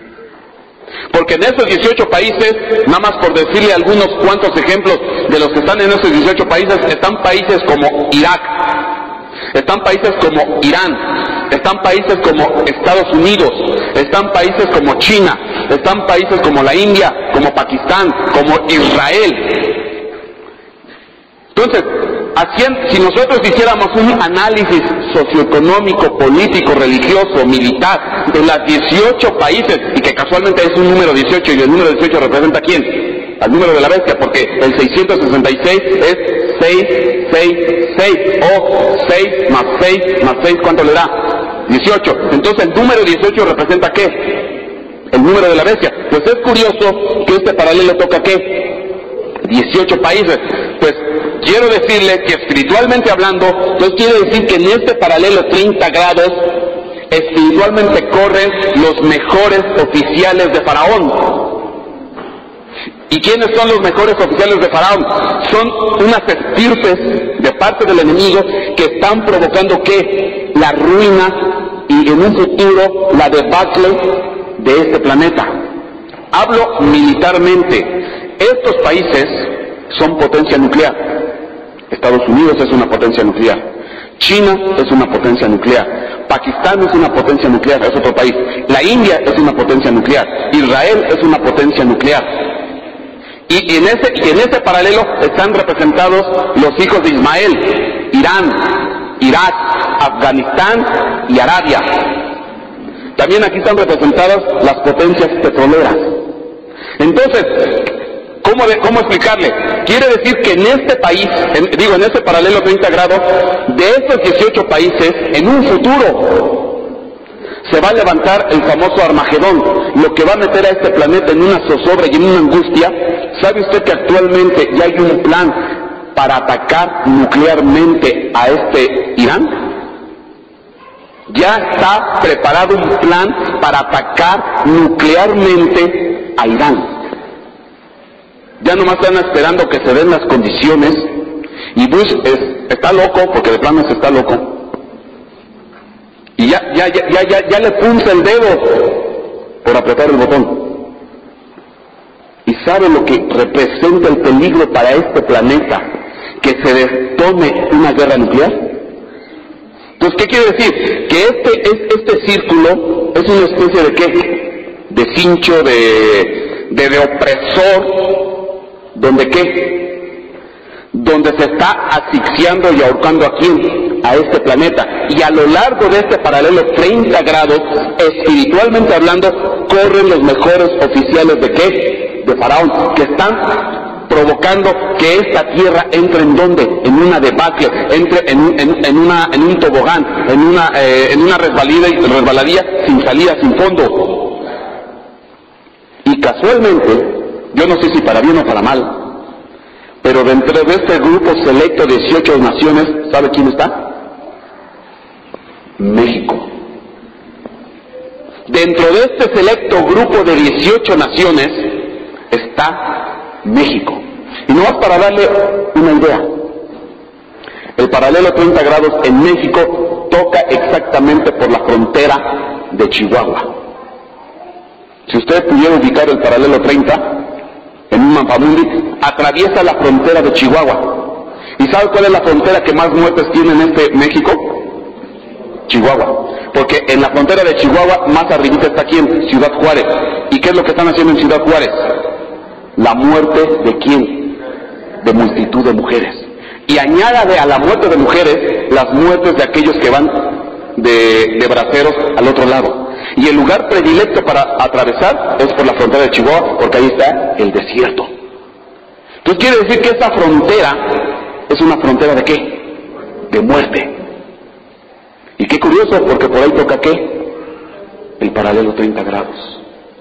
Porque en esos dieciocho países, nada más por decirle algunos cuantos ejemplos de los que están en esos dieciocho países, están países como Irak, están países como Irán, están países como Estados Unidos, están países como China, están países como la India, como Pakistán, como Israel. Entonces, si nosotros hiciéramos un análisis socioeconómico, político, religioso, militar de las dieciocho países, y que casualmente es un número dieciocho, y el número dieciocho representa ¿a quién? Al número de la bestia, porque el seiscientos sesenta y seis es seis, seis, seis, o seis más seis más seis, ¿cuánto le da? dieciocho. Entonces el número dieciocho representa ¿qué? El número de la bestia. Pues es curioso que este paralelo toca ¿qué? dieciocho países. Pues quiero decirle que espiritualmente hablando, entonces quiere decir que en este paralelo treinta grados, espiritualmente corren los mejores oficiales de Faraón. ¿Y quiénes son los mejores oficiales de Faraón? Son unas estirpes de parte del enemigo que están provocando ¿qué? La ruina y en un futuro la debacle de este planeta. Hablo militarmente. Estos países son potencia nuclear. Estados Unidos es una potencia nuclear. China es una potencia nuclear. Pakistán es una potencia nuclear, es otro país. La India es una potencia nuclear. Israel es una potencia nuclear. Y, y, en ese, y en ese paralelo están representados los hijos de Ismael, Irán, Irak, Afganistán y Arabia. También aquí están representadas las potencias petroleras. Entonces, ¿Cómo, de, ¿Cómo explicarle? Quiere decir que en este país, en, digo en este paralelo treinta grados, de estos dieciocho países, en un futuro se va a levantar el famoso Armagedón, lo que va a meter a este planeta en una zozobra y en una angustia ¿Sabe usted que actualmente ya hay un plan para atacar nuclearmente a este Irán? Ya está preparado un plan para atacar nuclearmente a Irán. Ya nomás están esperando que se den las condiciones, y Bush es, está loco, porque de plano se está loco, y ya, ya, ya, ya, ya, ya le punza el dedo por apretar el botón. Y sabe lo que representa el peligro para este planeta, que se detone una guerra nuclear. Entonces, ¿qué quiere decir? Que este, es, este círculo es una especie de ¿qué? De cincho, de, de, de opresor, donde ¿qué? Donde se está asfixiando y ahorcando a quién, a este planeta. Y a lo largo de este paralelo treinta grados, espiritualmente hablando, corren los mejores oficiales de ¿qué? De Faraón, que están provocando que esta tierra entre en donde, en una debacle, entre en, en, en, una, en un tobogán, en una, eh, en una resbalida, resbaladilla sin salida, sin fondo. Y casualmente, yo no sé si para bien o para mal, pero dentro de este grupo selecto de dieciocho naciones, ¿sabe quién está? México. Dentro de este selecto grupo de dieciocho naciones está México. Y no más para darle una idea, el paralelo treinta grados en México toca exactamente por la frontera de Chihuahua. Si usted pudiera ubicar el paralelo treinta en un mapamundi, atraviesa la frontera de Chihuahua. ¿Y sabe cuál es la frontera que más muertes tiene en este México? Chihuahua. Porque en la frontera de Chihuahua, más arribita está quién, Ciudad Juárez. ¿Y qué es lo que están haciendo en Ciudad Juárez? La muerte de quién, de multitud de mujeres. Y añádale a la muerte de mujeres las muertes de aquellos que van de, de braceros al otro lado. Y el lugar predilecto para atravesar es por la frontera de Chihuahua, porque ahí está el desierto. Entonces quiere decir que esa frontera es una frontera de ¿qué? De muerte. Y qué curioso, porque por ahí toca ¿qué? El paralelo treinta grados.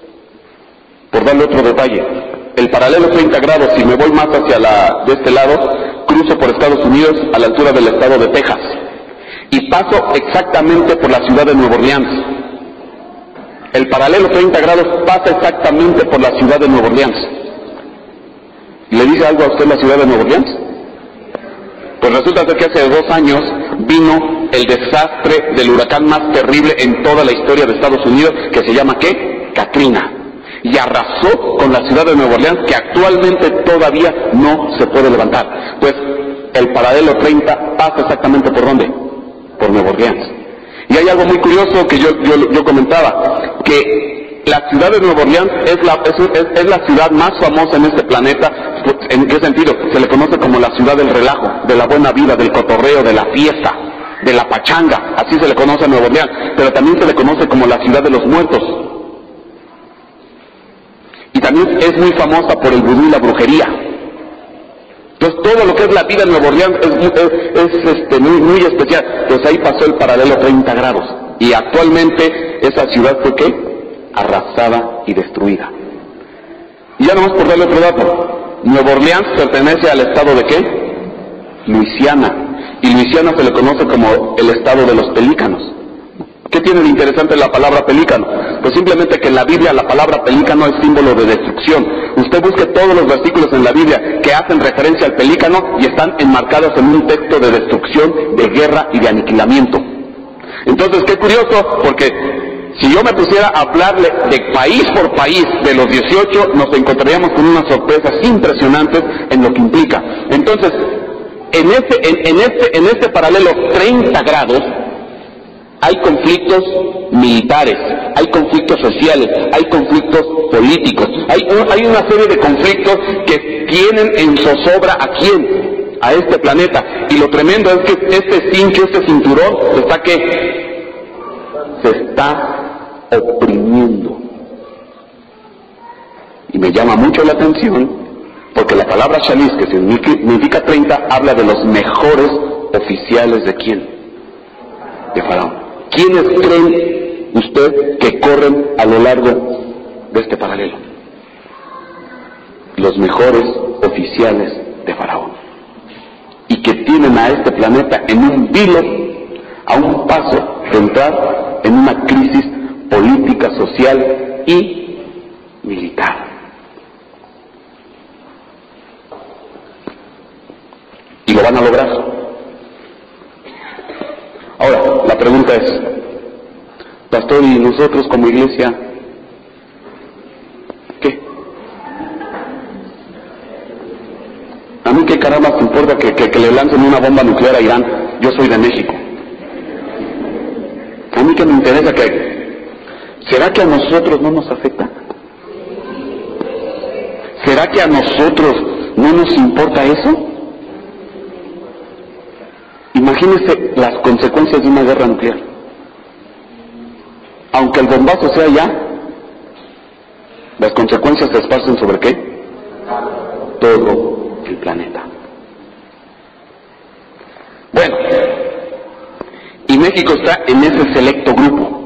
Por darle otro detalle, el paralelo treinta grados, si me voy más hacia la, de este lado, cruzo por Estados Unidos a la altura del estado de Texas y paso exactamente por la ciudad de Nueva Orleans. El paralelo treinta grados pasa exactamente por la ciudad de Nueva Orleans. ¿Le dice algo a usted la ciudad de Nueva Orleans? Pues resulta ser que hace dos años vino el desastre del huracán más terrible en toda la historia de Estados Unidos, que se llama ¿qué? Katrina. Y arrasó con la ciudad de Nueva Orleans, que actualmente todavía no se puede levantar. Pues el paralelo treinta pasa exactamente por ¿dónde? Por Nueva Orleans. Y hay algo muy curioso que yo, yo, yo comentaba, que la ciudad de Nueva Orleans es la, es, es, es la ciudad más famosa en este planeta. ¿En qué sentido? Se le conoce como la ciudad del relajo, de la buena vida, del cotorreo, de la fiesta, de la pachanga. Así se le conoce a Nueva Orleans. Pero también se le conoce como la ciudad de los muertos. Y también es muy famosa por el vudú y la brujería. Entonces todo lo que es la vida en Nueva Orleans es, es, es este, muy, muy especial. Pues ahí pasó el paralelo treinta grados. Y actualmente esa ciudad fue ¿qué? Arrasada y destruida. Y ya nomás por darle otro dato. Nueva Orleans pertenece al estado de ¿qué? Luisiana. Y Luisiana se le conoce como el estado de los pelícanos. ¿Qué tiene de interesante la palabra pelícano? Pues simplemente que en la Biblia la palabra pelícano es símbolo de destrucción. Usted busque todos los versículos en la Biblia que hacen referencia al pelícano y están enmarcados en un texto de destrucción, de guerra y de aniquilamiento. Entonces, qué curioso, porque si yo me pusiera a hablarle de país por país de los dieciocho, nos encontraríamos con unas sorpresas impresionantes en lo que implica. Entonces, en este, en, en este, en este paralelo treinta grados, hay conflictos militares, hay conflictos sociales, hay conflictos políticos, hay, un, hay una serie de conflictos que tienen en zozobra a quién, a este planeta. Y lo tremendo es que este cincho, este cinturón, está que se está oprimiendo. Y me llama mucho la atención, porque la palabra Shalish, que significa treinta, habla de los mejores oficiales de quién, de Faraón. ¿Quiénes creen usted que corren a lo largo de este paralelo? los mejores oficiales de Faraón, y que tienen a este planeta en un vilo, a un paso de entrar en una crisis política, social y militar. Y lo van a lograr. Ahora, la pregunta es, pastor, ¿y nosotros como iglesia qué? A mí qué caramba te importa que, que, que le lancen una bomba nuclear a Irán. Yo soy de México. A mí que me interesa que... ¿Será que a nosotros no nos afecta? ¿Será que a nosotros no nos importa eso? Imagínense las consecuencias de una guerra nuclear. Aunque el bombazo sea ya, las consecuencias se esparcen ¿sobre qué? Todo el planeta. Bueno, y México está en ese selecto grupo.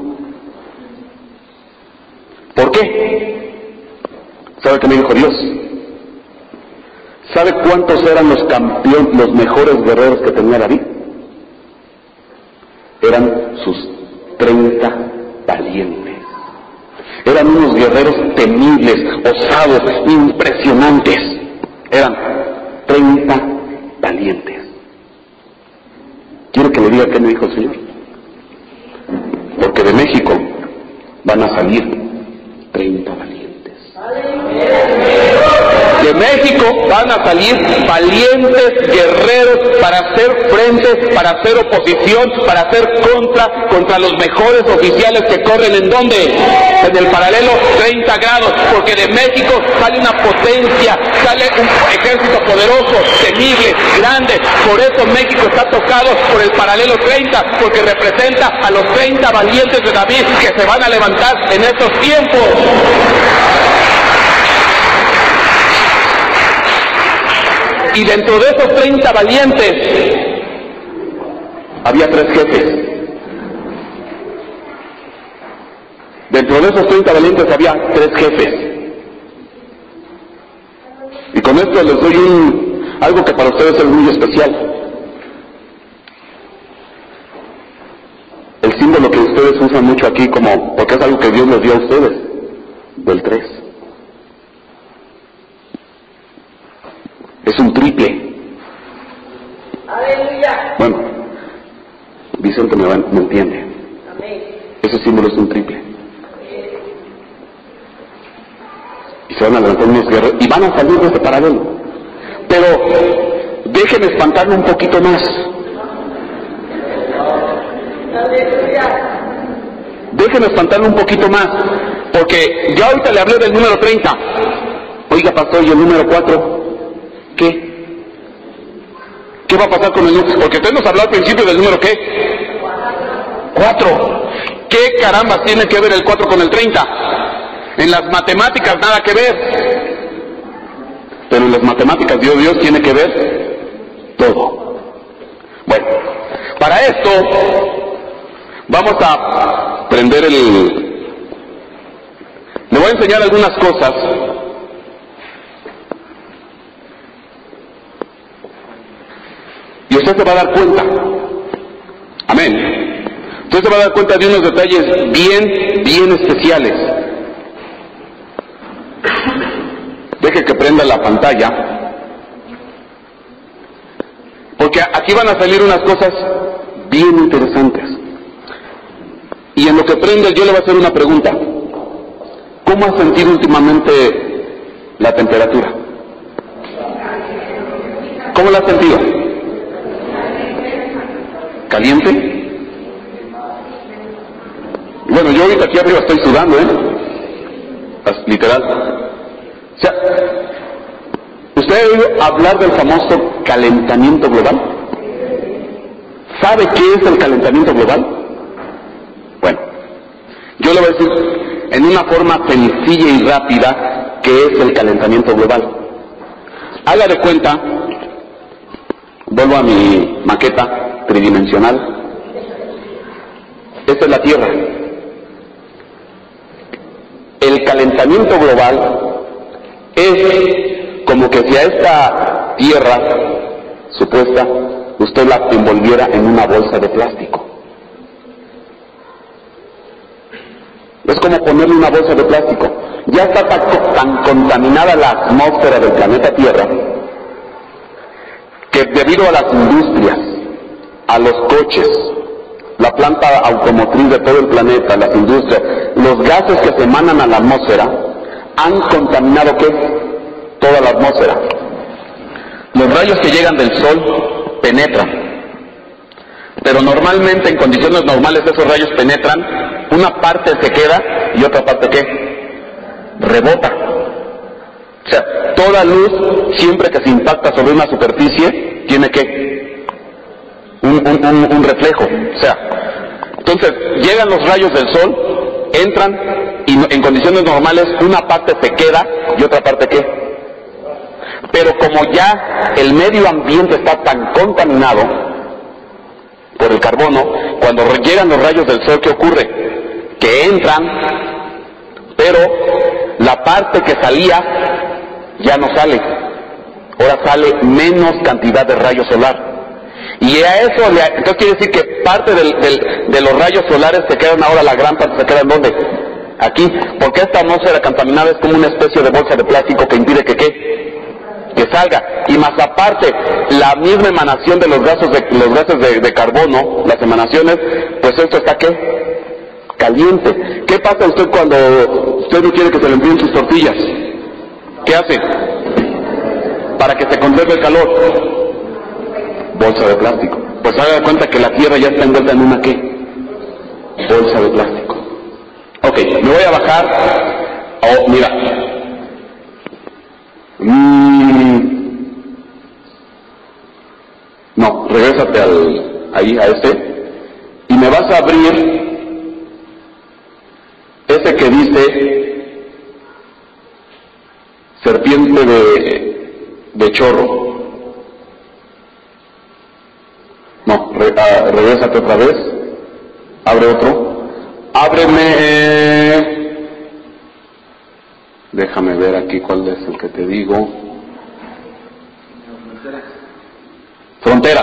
¿Por qué? ¿Sabe qué me dijo Dios? ¿Sabe cuántos eran los campeones, los mejores guerreros que tenía David? Eran sus treinta valientes. Eran unos guerreros temibles, osados, impresionantes. Eran treinta valientes. Quiero que le diga qué me dijo el Señor. Porque de México van a salir treinta valientes. De México van a salir valientes guerreros para hacer frente, para hacer oposición, para hacer contra, contra los mejores oficiales que corren ¿en dónde? En el paralelo treinta grados, porque de México sale una potencia, sale un ejército poderoso, temible, grande. Por eso México está tocado por el paralelo treinta, porque representa a los treinta valientes de David que se van a levantar en estos tiempos. Y dentro de esos treinta valientes había tres jefes. Dentro de esos treinta valientes había tres jefes. Y con esto les doy un, algo que para ustedes es muy especial. El símbolo que ustedes usan mucho aquí, como porque es algo que Dios les dio a ustedes, del tres. Es un triple. Aleluya. Bueno, Vicente me, va, me entiende. Amén. Ese símbolo es un triple. Y se van a levantar unos guerreros y van a salir de ese paralelo. Pero déjenme espantarme un poquito más. Aleluya. Déjenme espantarme un poquito más. Porque ya ahorita le hablé del número treinta. Oiga, pastor, ¿y el número cuatro? ¿Qué? ¿Qué va a pasar con el número? Porque usted nos habló al principio del número ¿qué? cuatro. ¿Qué caramba tiene que ver el cuatro con el treinta? En las matemáticas nada que ver. Pero en las matemáticas Dios, Dios tiene que ver todo. Bueno, para esto vamos a prender el... Le voy a enseñar algunas cosas. Y usted se va a dar cuenta. Amén. Usted se va a dar cuenta de unos detalles bien, bien especiales. Deje que prenda la pantalla. Porque aquí van a salir unas cosas bien interesantes. Y en lo que prende yo le voy a hacer una pregunta. ¿Cómo ha sentido últimamente la temperatura? ¿Cómo la ha sentido? ¿Caliente? Bueno, yo ahorita aquí arriba estoy sudando, ¿eh? Literal. O sea, ¿usted ha oído hablar del famoso calentamiento global? ¿Sabe qué es el calentamiento global? Bueno, yo le voy a decir en una forma sencilla y rápida qué es el calentamiento global. Haga de cuenta, vuelvo a mi maqueta tridimensional. Esta es la Tierra. El calentamiento global es como que si a esta tierra supuesta usted la envolviera en una bolsa de plástico. Es como ponerle una bolsa de plástico. Ya está tan, tan contaminada la atmósfera del planeta Tierra que debido a las industrias, a los coches, la planta automotriz de todo el planeta, las industrias, los gases que se emanan a la atmósfera han contaminado ¿qué? Toda la atmósfera. Los rayos que llegan del sol penetran. Pero normalmente, en condiciones normales, esos rayos penetran, una parte se queda y otra parte ¿qué? Rebota. O sea, toda luz, siempre que se impacta sobre una superficie, tiene ¿qué? Un, un, un, un reflejo. O sea, entonces, llegan los rayos del sol, entran y en condiciones normales una parte se queda y otra parte ¿qué? Pero como ya el medio ambiente está tan contaminado por el carbono, cuando llegan los rayos del sol, ¿qué ocurre? Que entran, pero la parte que salía ya no sale. Ahora sale menos cantidad de rayo solar. Y a eso, entonces quiere decir que parte del, del, de los rayos solares se quedan ahora, la gran parte se queda ¿en dónde? Aquí, porque esta atmósfera contaminada es como una especie de bolsa de plástico que impide que ¿qué? Que salga, y más aparte la misma emanación de los gases de los gases de, de carbono, las emanaciones, pues esto está ¿qué? Caliente. ¿Qué pasa usted cuando usted no quiere que se le enfríen sus tortillas? ¿Qué hace? Para que se conserve el calor, bolsa de plástico. Pues haga cuenta que la tierra ya está envuelta en una ¿qué? Bolsa de plástico. Ok, me voy a bajar. Oh, mira. Mm. No, regrésate al, ahí a este y me vas a abrir ese que dice serpiente de, de chorro. No, re, ah, regrésate otra vez, abre otro, ábreme. Déjame ver aquí cuál es el que te digo. Fronteras.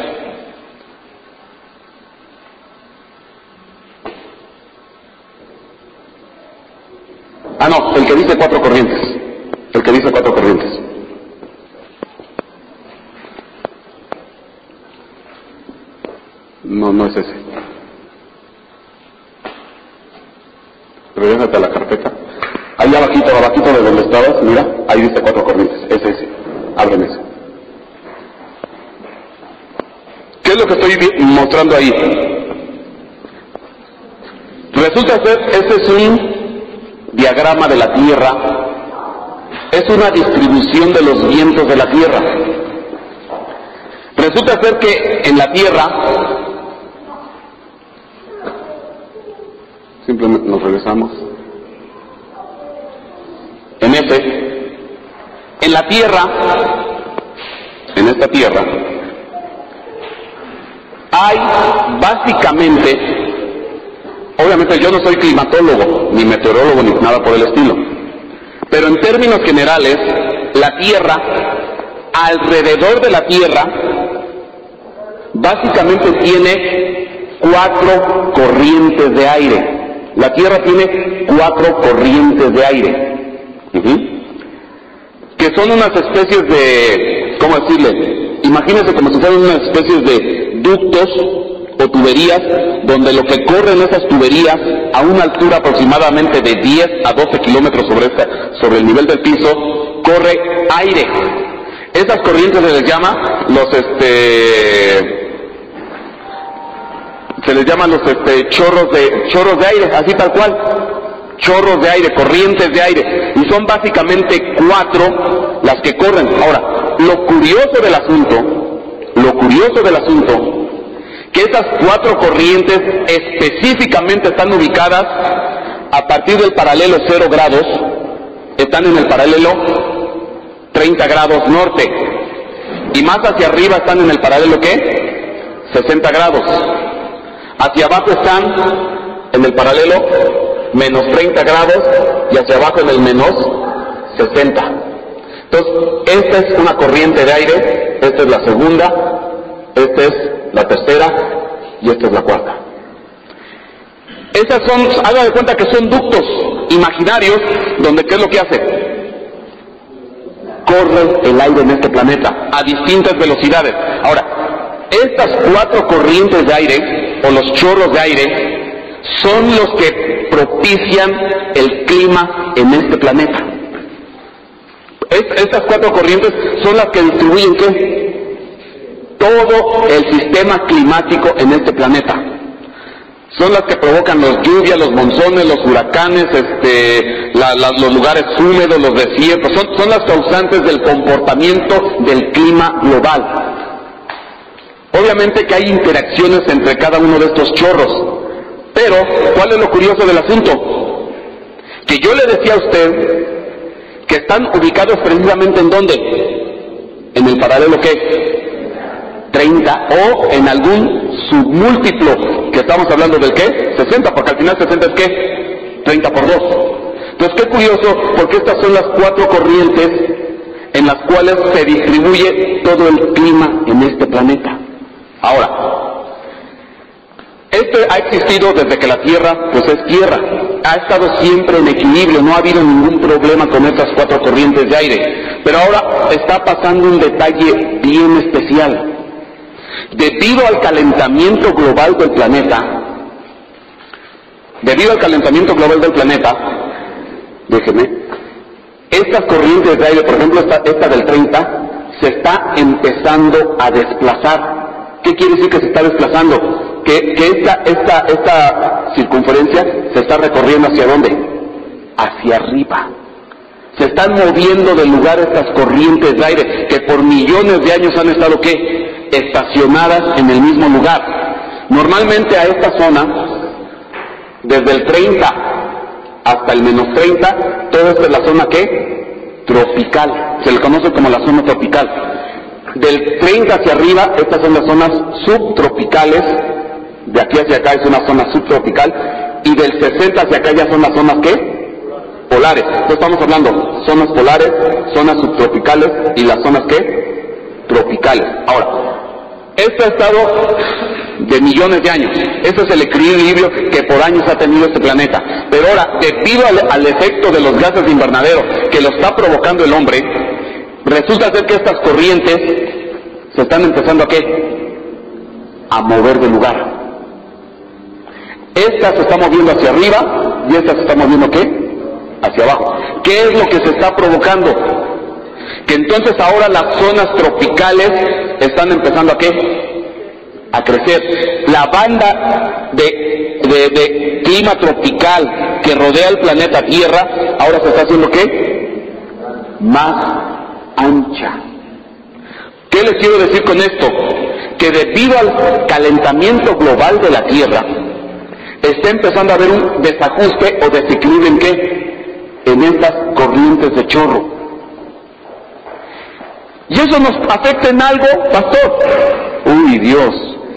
Ah, no, el que dice cuatro corrientes. El que dice cuatro corrientes. No, no es ese. Regrésate a la carpeta. Ahí abajito, abajito de donde estabas, mira, ahí dice cuatro corrientes, es ese, ábreme ese. ¿Qué es lo que estoy mostrando ahí? Resulta ser, ese es un diagrama de la Tierra, es una distribución de los vientos de la Tierra. Resulta ser que en la Tierra, simplemente nos regresamos. En este, en la Tierra, en esta Tierra, hay básicamente, obviamente yo no soy climatólogo, ni meteorólogo, ni nada por el estilo, pero en términos generales, la Tierra, alrededor de la Tierra, básicamente tiene cuatro corrientes de aire. La Tierra tiene cuatro corrientes de aire. Uh-huh. Que son unas especies de, ¿cómo decirle? Imagínense como si fueran unas especies de ductos o tuberías, donde lo que corre en esas tuberías a una altura aproximadamente de diez a doce kilómetros sobre, esta, sobre el nivel del piso, corre aire. Esas corrientes se les llama los, este, se les llaman los, este, chorros de, chorros de aire, así tal cual. Chorros de aire, corrientes de aire, y son básicamente cuatro las que corren. Ahora, lo curioso del asunto, lo curioso del asunto, que esas cuatro corrientes específicamente están ubicadas a partir del paralelo cero grados, están en el paralelo treinta grados norte, y más hacia arriba están en el paralelo ¿qué? sesenta grados. Hacia abajo están en el paralelo menos treinta grados y hacia abajo en el menos sesenta. Entonces, esta es una corriente de aire, esta es la segunda, esta es la tercera y esta es la cuarta. Esas son, haga de cuenta que son ductos imaginarios donde ¿qué es lo que hace? Corre el aire en este planeta a distintas velocidades. Ahora, estas cuatro corrientes de aire o los chorros de aire son los que propician el clima en este planeta. Es, estas cuatro corrientes son las que distribuyen ¿qué? Todo el sistema climático en este planeta. Son las que provocan las lluvias, los monzones, los huracanes, este, la, la, los lugares húmedos, los desiertos. Son, son las causantes del comportamiento del clima global. Obviamente que hay interacciones entre cada uno de estos chorros. Pero, ¿cuál es lo curioso del asunto? Que yo le decía a usted que están ubicados precisamente ¿en dónde? En el paralelo ¿qué? treinta o en algún submúltiplo, que estamos hablando del ¿qué? sesenta, porque al final sesenta es ¿qué? treinta por dos. Entonces, qué curioso, porque estas son las cuatro corrientes en las cuales se distribuye todo el clima en este planeta. Ahora, este ha existido desde que la Tierra, pues es tierra, ha estado siempre en equilibrio, no ha habido ningún problema con estas cuatro corrientes de aire, pero ahora está pasando un detalle bien especial. Debido al calentamiento global del planeta, debido al calentamiento global del planeta, déjeme, estas corrientes de aire, por ejemplo esta, esta del treinta, se está empezando a desplazar. ¿Qué quiere decir que se está desplazando? Que, que esta, esta, esta circunferencia se está recorriendo ¿hacia dónde? Hacia arriba. Se están moviendo de lugar estas corrientes de aire que por millones de años han estado ¿qué? Estacionadas en el mismo lugar. Normalmente a esta zona, desde el treinta hasta el menos treinta, todo esto es la zona ¿qué? Tropical. Se le conoce como la zona tropical. Del treinta hacia arriba, estas son las zonas subtropicales. De aquí hacia acá es una zona subtropical. Y del sesenta hacia acá ya son las zonas ¿qué? Polares. Entonces estamos hablando zonas polares, zonas subtropicales y las zonas ¿qué? Tropicales. Ahora, esto ha estado de millones de años. Este es el equilibrio que por años ha tenido este planeta. Pero ahora, debido al, al efecto de los gases de invernadero que lo está provocando el hombre, resulta ser que estas corrientes se están empezando a ¿qué? A mover de lugar. Esta se está moviendo hacia arriba y esta se está moviendo ¿qué? Hacia abajo. ¿Qué es lo que se está provocando? Que entonces ahora las zonas tropicales están empezando a ¿qué? A crecer. La banda de, de, de clima tropical que rodea el planeta Tierra ahora se está haciendo ¿qué? Más ancha. ¿Qué les quiero decir con esto? Que debido al calentamiento global de la Tierra está empezando a haber un desajuste o desequilibrio ¿en qué? En estas corrientes de chorro. ¿Y eso nos afecta en algo, pastor? Uy, Dios.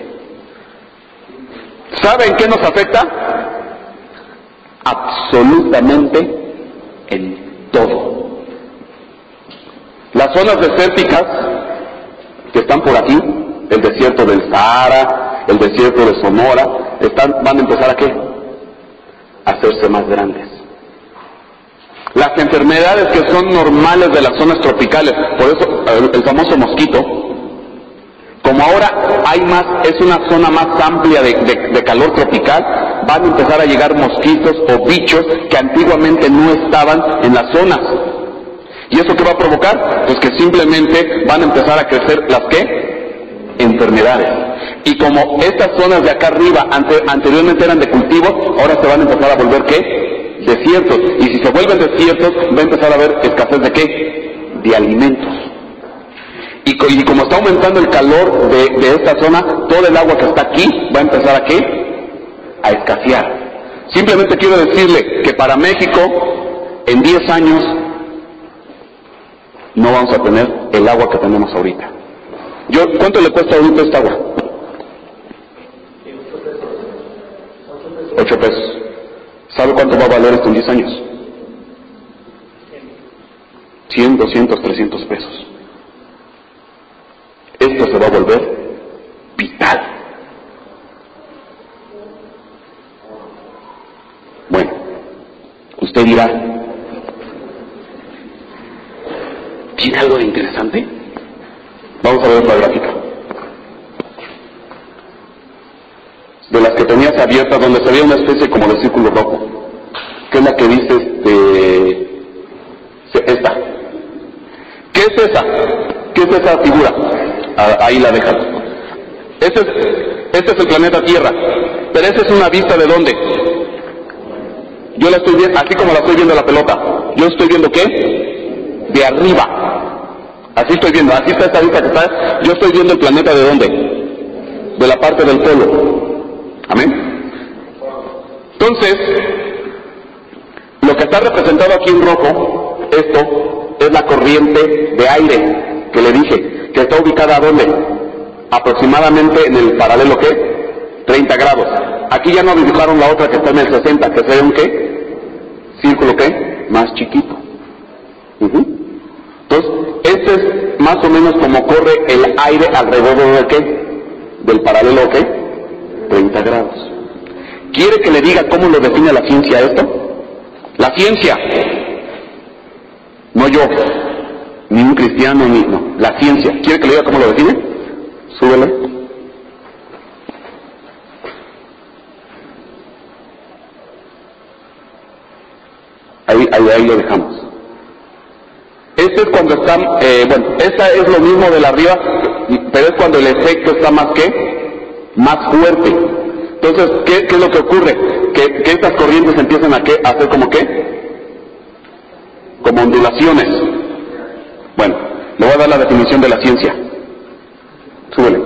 ¿Sabe en qué nos afecta? Absolutamente en todo. Las zonas desérticas que están por aquí, el desierto del Sahara, el desierto de Sonora, están, van a empezar a ¿qué? A hacerse más grandes. Las enfermedades que son normales de las zonas tropicales, por eso el, el famoso mosquito, como ahora hay más, es una zona más amplia de, de, de calor tropical, van a empezar a llegar mosquitos o bichos que antiguamente no estaban en las zonas. ¿Y eso qué va a provocar? Pues que simplemente van a empezar a crecer las ¿qué? Enfermedades. Y como estas zonas de acá arriba ante, anteriormente eran de cultivo, ahora se van a empezar a volver ¿qué? Desiertos. Y si se vuelven desiertos, va a empezar a haber escasez de ¿qué? De alimentos. Y, co y como está aumentando el calor de, de esta zona, todo el agua que está aquí va a empezar a ¿qué? A escasear. Simplemente quiero decirle que para México, en diez años, no vamos a tener el agua que tenemos ahorita. Yo, ¿cuánto le cuesta ahorita esta agua? Ocho pesos. ¿Sabe cuánto va a valer esto en diez años? cien, doscientos, trescientos pesos. Esto se va a volver vital. Bueno, usted dirá, ¿tiene algo de interesante? Vamos a ver otra gráfica. De las que tenías abiertas, donde se veía una especie como de círculo rojo, que es la que dice este, esta. ¿Qué es esa? ¿Qué es esa figura? Ah, ahí la dejas. Este es, este es el planeta Tierra, pero esa es una vista de ¿dónde? Yo la estoy viendo, así como la estoy viendo la pelota. Yo estoy viendo ¿qué? De arriba. Así estoy viendo, así está esta vista que está. Yo estoy viendo el planeta ¿de dónde? De la parte del polo. Amén. Entonces, lo que está representado aquí en rojo, esto es la corriente de aire que le dije, que está ubicada ¿a dónde? Aproximadamente en el paralelo ¿qué? treinta grados. Aquí ya no dibujaron la otra que está en el sesenta, que sería un ¿qué? Círculo ¿qué? Más chiquito. Uh-huh. Entonces, este es más o menos como corre el aire alrededor de ¿qué? Del paralelo ¿qué? treinta grados. ¿Quiere que le diga cómo lo define la ciencia esto? La ciencia, no yo, ni un cristiano, ni no, la ciencia. ¿Quiere que le diga cómo lo define? Súbele. Ahí, ahí, ahí lo dejamos. Este es cuando está, eh, bueno, esta es lo mismo de la arriba, pero es cuando el efecto está más que más fuerte. Entonces, ¿qué, qué es lo que ocurre? Que, que estas corrientes empiezan a, ¿qué? a hacer como qué, como ondulaciones. Bueno, le voy a dar la definición de la ciencia. Súbele.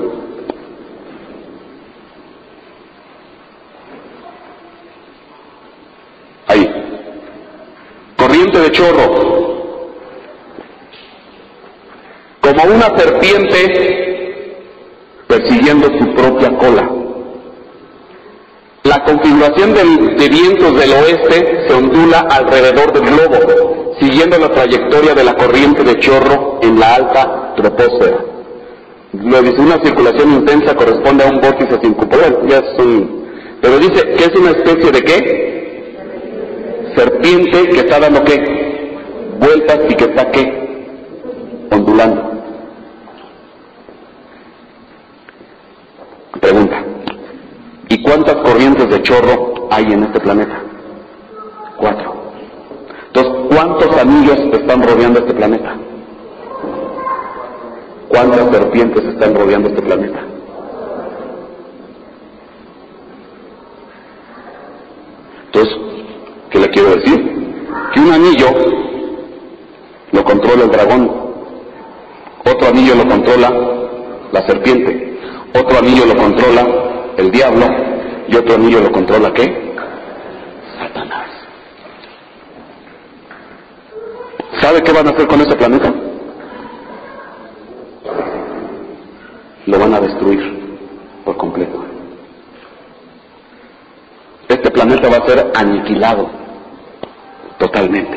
Ahí. Corriente de chorro. Como una serpiente persiguiendo su propia cola. La configuración del, de vientos del oeste se ondula alrededor del globo, siguiendo la trayectoria de la corriente de chorro en la alta troposfera. Lo dice, una circulación intensa corresponde a un vórtice circumpolar, ya es un... pero dice que es una especie de ¿qué? Serpiente que está dando ¿qué? Vueltas y que está ¿qué? Ondulando. Pregunta, ¿y cuántas corrientes de chorro hay en este planeta? Cuatro. Entonces, ¿cuántos anillos están rodeando este planeta? ¿Cuántas serpientes están rodeando este planeta? Entonces, ¿qué le quiero decir? Que un anillo lo controla el dragón, otro anillo lo controla la serpiente, otro anillo lo controla el diablo y otro anillo lo controla ¿qué? Satanás. ¿Sabe qué van a hacer con ese planeta? Lo van a destruir por completo. Este planeta va a ser aniquilado totalmente.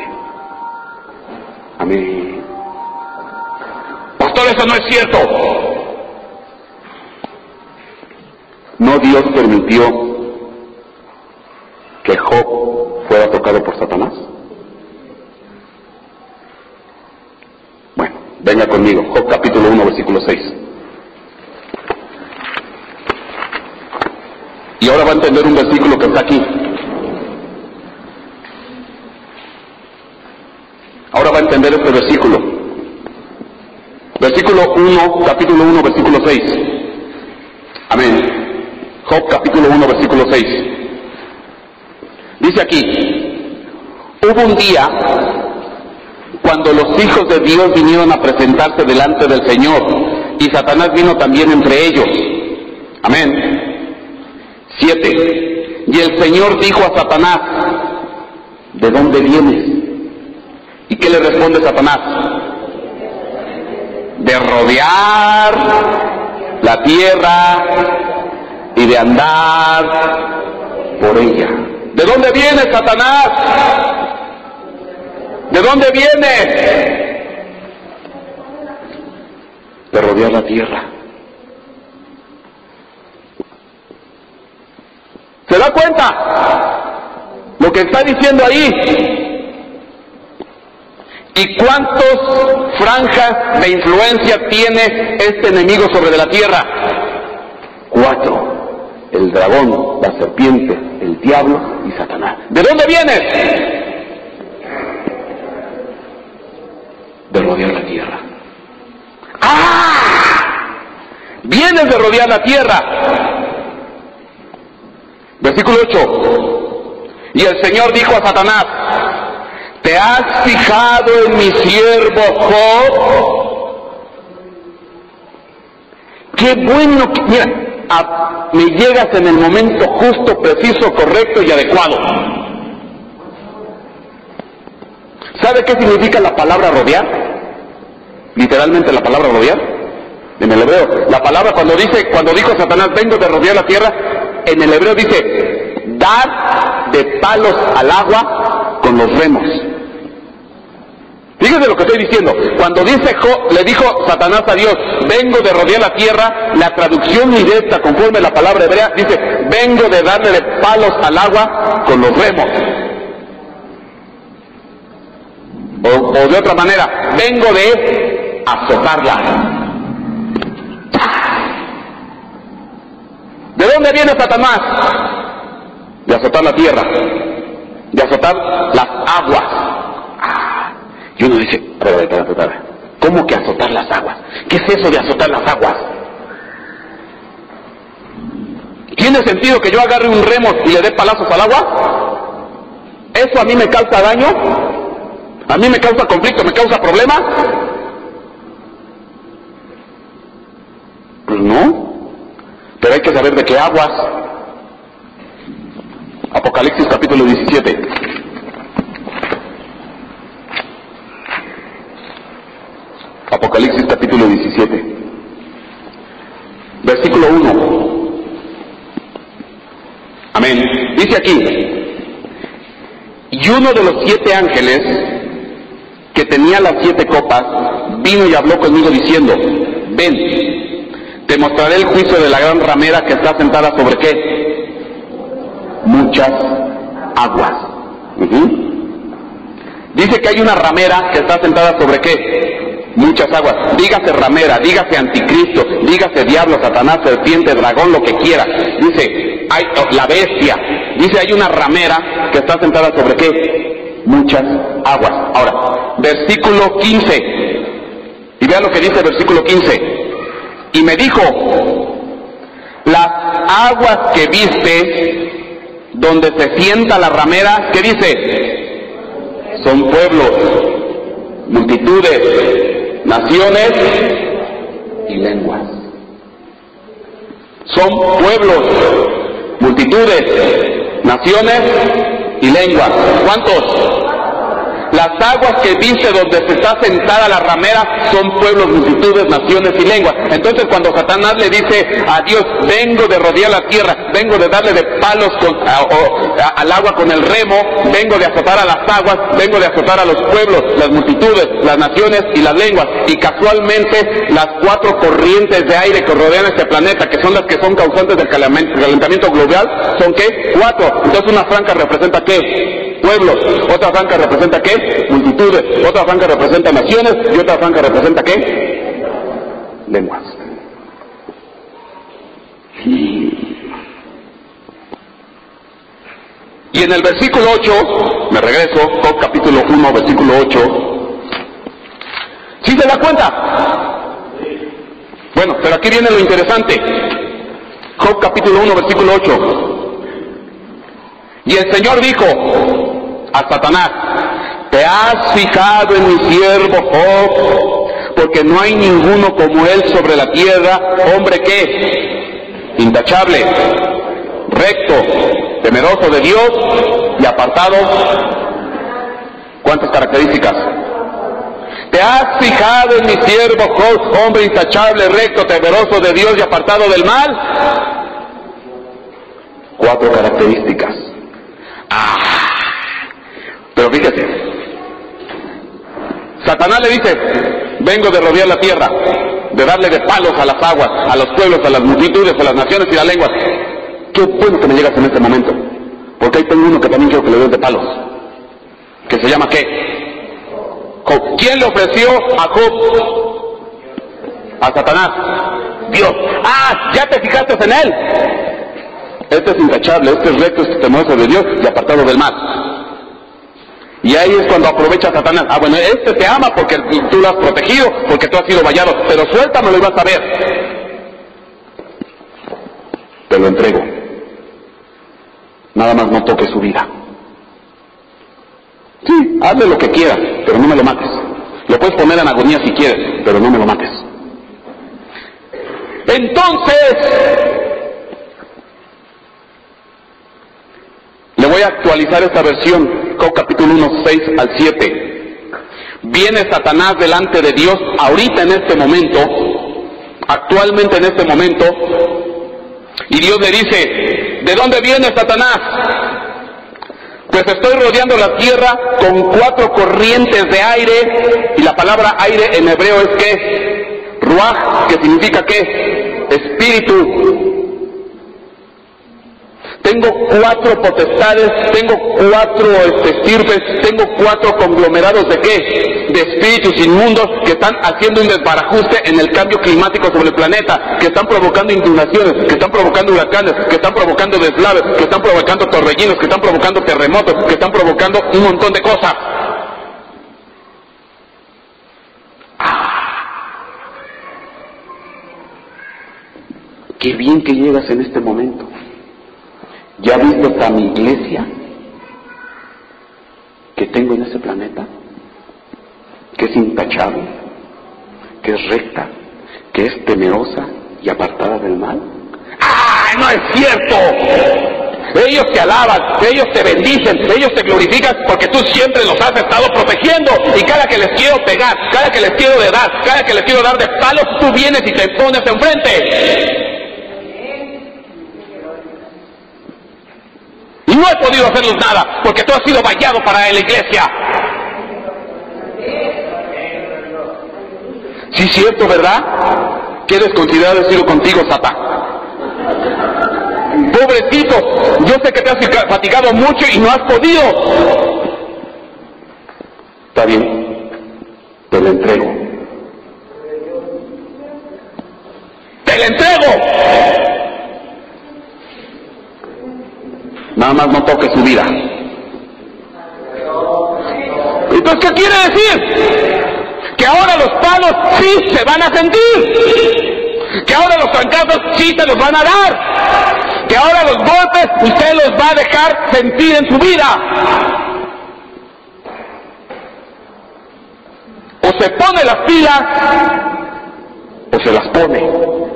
Amén. Pastor, eso no es cierto. ¿No Dios permitió que Job fuera tocado por Satanás? Bueno, venga conmigo, Job capítulo uno, versículo seis. Y ahora va a entender un versículo que está aquí. Ahora va a entender este versículo. Versículo uno, capítulo uno, versículo seis. Amén. Job capítulo uno, versículo seis. Dice aquí, hubo un día cuando los hijos de Dios vinieron a presentarse delante del Señor, y Satanás vino también entre ellos. Amén. Siete. Y el Señor dijo a Satanás, ¿de dónde vienes? ¿Y qué le responde Satanás? De rodear la tierra y de andar por ella. ¿De dónde viene Satanás? ¿De dónde viene? de rodear la tierra. ¿Se da cuenta lo que está diciendo ahí? ¿Y cuántas franjas de influencia tiene este enemigo sobre la tierra? Cuatro. El dragón, la serpiente, el diablo y Satanás. ¿De dónde vienes? De rodear la tierra. ¡Ah! Vienes de rodear la tierra. Versículo ocho. Y el Señor dijo a Satanás: ¿te has fijado en mi siervo Job? Qué bueno que... Mira, a, me llegas en el momento justo, preciso, correcto y adecuado. ¿Sabe qué significa la palabra rodear? Literalmente la palabra rodear. En el hebreo, la palabra cuando dice, cuando dijo Satanás, vengo de rodear la tierra, en el hebreo dice, dar de palos al agua con los remos. Fíjense lo que estoy diciendo. Cuando dice Job, le dijo Satanás a Dios, vengo de rodear la tierra, la traducción directa conforme a la palabra hebrea dice, vengo de darle de palos al agua con los remos. O, o de otra manera, vengo de azotarla. ¿De dónde viene Satanás? De azotar la tierra, de azotar las aguas. Y uno dice, espera, espera, espera, ¿cómo que azotar las aguas? ¿Qué es eso de azotar las aguas? ¿Tiene sentido que yo agarre un remo y le dé palazos al agua? ¿Eso a mí me causa daño? ¿A mí me causa conflicto? ¿Me causa problema? Pues no. Pero hay que saber de qué aguas. Apocalipsis capítulo diecisiete. Apocalipsis capítulo diecisiete, versículo uno. Amén. Dice aquí, y uno de los siete ángeles que tenía las siete copas vino y habló conmigo diciendo, ven, te mostraré el juicio de la gran ramera que está sentada sobre qué? Muchas aguas. Uh-huh. Dice que hay una ramera que está sentada sobre qué? Muchas aguas. Dígase ramera, dígase anticristo, dígase diablo, Satanás, serpiente, dragón, lo que quiera. Dice, hay la bestia. Dice, hay una ramera que está sentada sobre qué? Muchas aguas. Ahora, versículo quince. Y vean lo que dice el versículo quince. Y me dijo, las aguas que viste, donde se sienta la ramera, ¿qué dice? Son pueblos, multitudes, naciones y lenguas. Son pueblos, multitudes, naciones y lenguas. ¿Cuántos? Las aguas que viste donde se está sentada la ramera son pueblos, multitudes, naciones y lenguas. Entonces cuando Satanás le dice a Dios, vengo de rodear la tierra, vengo de darle de palos con, a, o, a, al agua con el remo, vengo de azotar a las aguas, vengo de azotar a los pueblos, las multitudes, las naciones y las lenguas. Y casualmente las cuatro corrientes de aire que rodean este planeta, que son las que son causantes del calentamiento global, ¿son qué? Cuatro. Entonces una franja representa ¿qué? Pueblos, otra franja representa ¿qué? Multitudes, otra franja representa naciones y otra franja representa ¿qué? Lenguas. Y en el versículo ocho, me regreso, Job capítulo uno, versículo ocho. ¿Sí se da cuenta? Bueno, pero aquí viene lo interesante. Job capítulo uno, versículo ocho. Y el Señor dijo a Satanás, ¿te has fijado en mi siervo Job? Porque no hay ninguno como él sobre la tierra, hombre que intachable, recto, temeroso de Dios y apartado. ¿Cuántas características? ¿Te has fijado en mi siervo Job, hombre intachable, recto, temeroso de Dios y apartado del mal? Cuatro características. Ah, pero fíjese, Satanás le dice, vengo de rodear la tierra, de darle de palos a las aguas, a los pueblos, a las multitudes, a las naciones y a las lenguas. Qué bueno que me llegas en este momento, porque ahí tengo uno que también quiero que le des de palos, que se llama ¿qué? Job. ¿Quién le ofreció a Job? A Satanás. Dios. Ah, ¿ya te fijaste en él? Este es intachable, este es recto, este es temeroso de Dios y apartado del mal. Y ahí es cuando aprovecha Satanás. Ah, bueno, este te ama porque tú lo has protegido, porque tú has sido vallado, pero suéltamelo y vas a ver. Te lo entrego. Nada más no toques su vida. Sí, hazle lo que quieras, pero no me lo mates. Lo puedes poner en agonía si quieres, pero no me lo mates. Entonces, le voy a actualizar esta versión, Job capítulo uno, seis al siete. Viene Satanás delante de Dios ahorita en este momento, actualmente en este momento, y Dios le dice, ¿de dónde viene Satanás? Pues estoy rodeando la tierra con cuatro corrientes de aire, y la palabra aire en hebreo es ¿qué? Ruach, que significa ¿qué? Espíritu. Tengo cuatro potestades, tengo cuatro este, estirpes, tengo cuatro conglomerados de ¿qué? De espíritus inmundos que están haciendo un desbarajuste en el cambio climático sobre el planeta, que están provocando inundaciones, que están provocando huracanes, que están provocando deslaves, que están provocando torbellinos, que están provocando terremotos, que están provocando un montón de cosas. Ah, qué bien que llegas en este momento. ¿Ya viste a mi iglesia que tengo en este planeta? Que es intachable, que es recta, que es temerosa y apartada del mal. ¡Ah, no es cierto! Ellos te alaban, ellos te bendicen, ellos te glorifican porque tú siempre los has estado protegiendo, y cada que les quiero pegar, cada que les quiero dar, cada que les quiero dar de palos, tú vienes y te pones enfrente. Y no he podido hacerles nada, porque tú has sido vallado para la iglesia. Sí, es cierto, ¿verdad? ¿Quieres considerar decirlo contigo, Satán? Pobrecito, yo sé que te has fatigado mucho y no has podido. Está bien, te lo entrego. ¡Te lo entrego! Nada más no toque su vida. Entonces, ¿qué quiere decir? Que ahora los palos sí se van a sentir. Que ahora los trancazos sí se los van a dar. Que ahora los golpes usted los va a dejar sentir en su vida. O se pone las pilas o se las pone.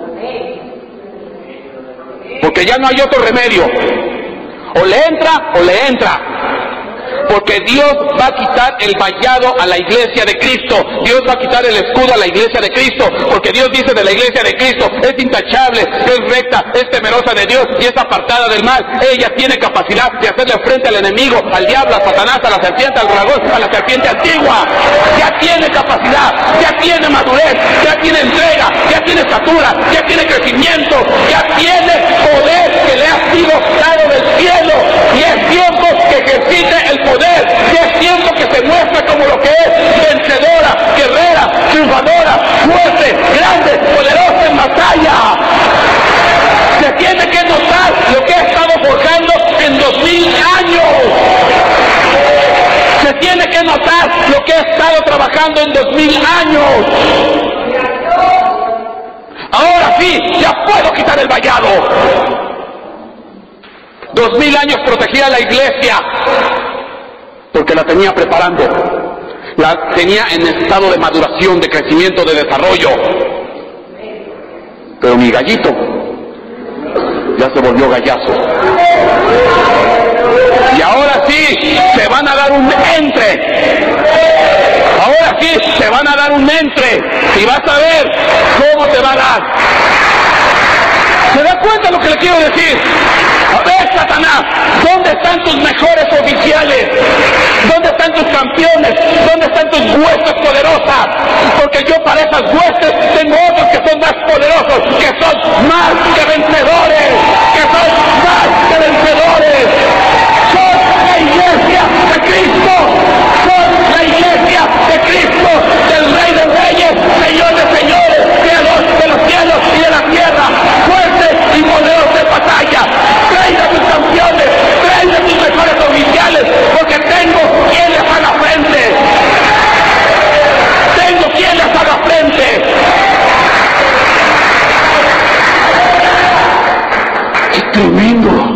Porque ya no hay otro remedio. O le entra o le entra. Porque Dios va a quitar el vallado a la iglesia de Cristo. Dios va a quitar el escudo a la iglesia de Cristo. Porque Dios dice de la iglesia de Cristo, es intachable, es recta, es temerosa de Dios y es apartada del mal. Ella tiene capacidad de hacerle frente al enemigo, al diablo, a Satanás, a la serpiente, al dragón, a la serpiente antigua. Ya tiene capacidad, ya tiene madurez, ya tiene entrega, ya tiene estatura, ya tiene crecimiento, ya tiene poder que le ha sido dado del cielo. Y es tiempo que ejercite el poder. Y es tiempo que se muestre como lo que es: vencedora, guerrera, triunfadora, fuerte, grande, poderosa en batalla. Se tiene que notar lo que ha estado forjando en dos mil años. Se tiene que notar lo que ha estado trabajando en dos mil años. Ahora sí, ya puedo quitar el vallado. Dos mil años protegía a la iglesia, porque la tenía preparando, la tenía en estado de maduración, de crecimiento, de desarrollo. Pero mi gallito ya se volvió gallazo. Y ahora sí se van a dar un entre. Ahora sí se van a dar un entre. Y vas a ver cómo te va a dar. ¿Se da cuenta lo que le quiero decir? A ver, Satanás, ¿dónde están tus mejores oficiales? ¿Dónde están están tus campeones? ¿Dónde están tus huestes poderosas? Porque yo para esas huestes tengo otros que son más poderosos, que son más que vencedores, que son más que vencedores. Son la iglesia de Cristo, son la iglesia de Cristo, del Rey de Reyes, Señor de Señores, Creador de los cielos y de la tierra, fuerte y poderoso en batalla. Traiga tus campeones, traiga tus mejores oficiales, porque tengo quien les haga frente. Tengo quien les haga frente. ¡Qué tremendo!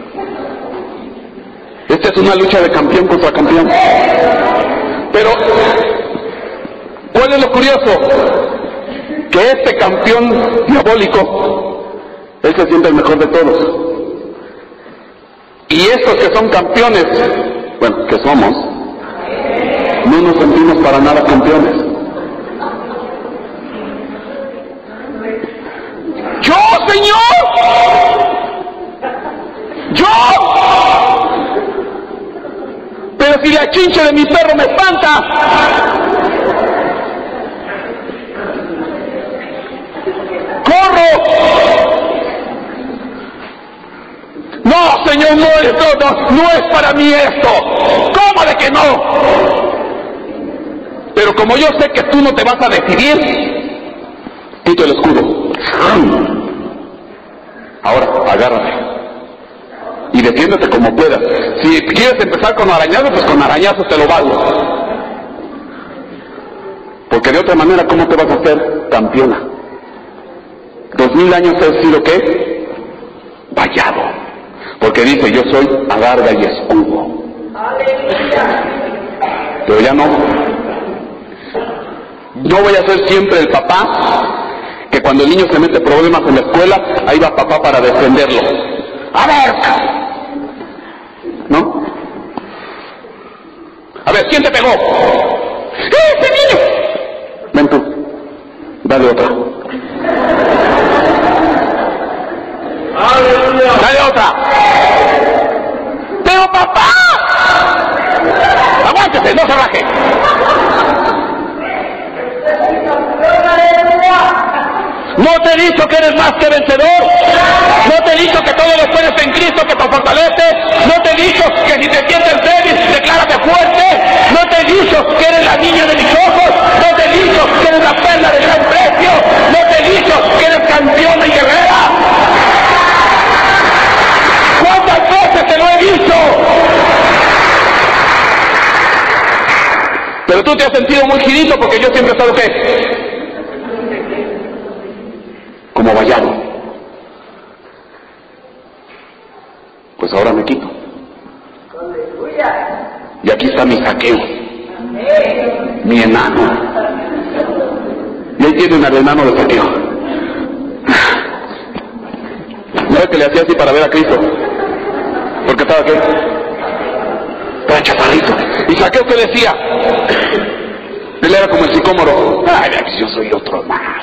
Esta es una lucha de campeón contra campeón. Pero, ¿cuál es lo curioso? Que este campeón diabólico, él se siente el mejor de todos. Y estos que son campeones, bueno, que somos, no nos sentimos para nada campeones. ¡Yo, Señor! ¡Yo! Pero si la chinche de mi perro me espanta. ¡Corro! No, Señor, no es, no, no, no es para mí esto. ¿Cómo de que no? Pero como yo sé que tú no te vas a decidir, quito el escudo. Ahora, agárrate. Y defiéndete como puedas. Si quieres empezar con arañazos, pues con arañazos te lo valgo. Porque de otra manera, ¿cómo te vas a hacer campeona? Dos mil años he sido, ¿qué? Vallado. Porque dice, yo soy adarga y escudo. Pero ya no. No voy a ser siempre el papá que cuando el niño se mete problemas en la escuela, ahí va papá para defenderlo. A ver, ¿no? A ver, ¿quién te pegó? ¡Ese niño! Ven tú, dale otra. Dale otra. Pero papá, aguántese, no se raje. ¿No te he dicho que eres más que vencedor? ¿No te he dicho que todo lo puedes en Cristo que te fortalece? ¿No te he dicho que si te sientes débil, declárate fuerte? ¿No te he dicho que eres la niña de mis ojos? ¿No te he dicho que eres la perla de gran precio? ¿No te he dicho que eres campeona y guerrera? ¿Cuántas veces te lo he dicho? Pero tú te has sentido muy girito porque yo siempre he estado ¿qué? Como vallado. Pues ahora me quito. Y aquí está mi Zaqueo, mi enano. Y ahí tienen al enano de Zaqueo. ¿Sabes que le hacía así para ver a Cristo? Porque estaba qué? Estaba chaparrito. ¿Y Zaqueo qué decía? Él era como el sicómoro. Ay, yo soy otro más.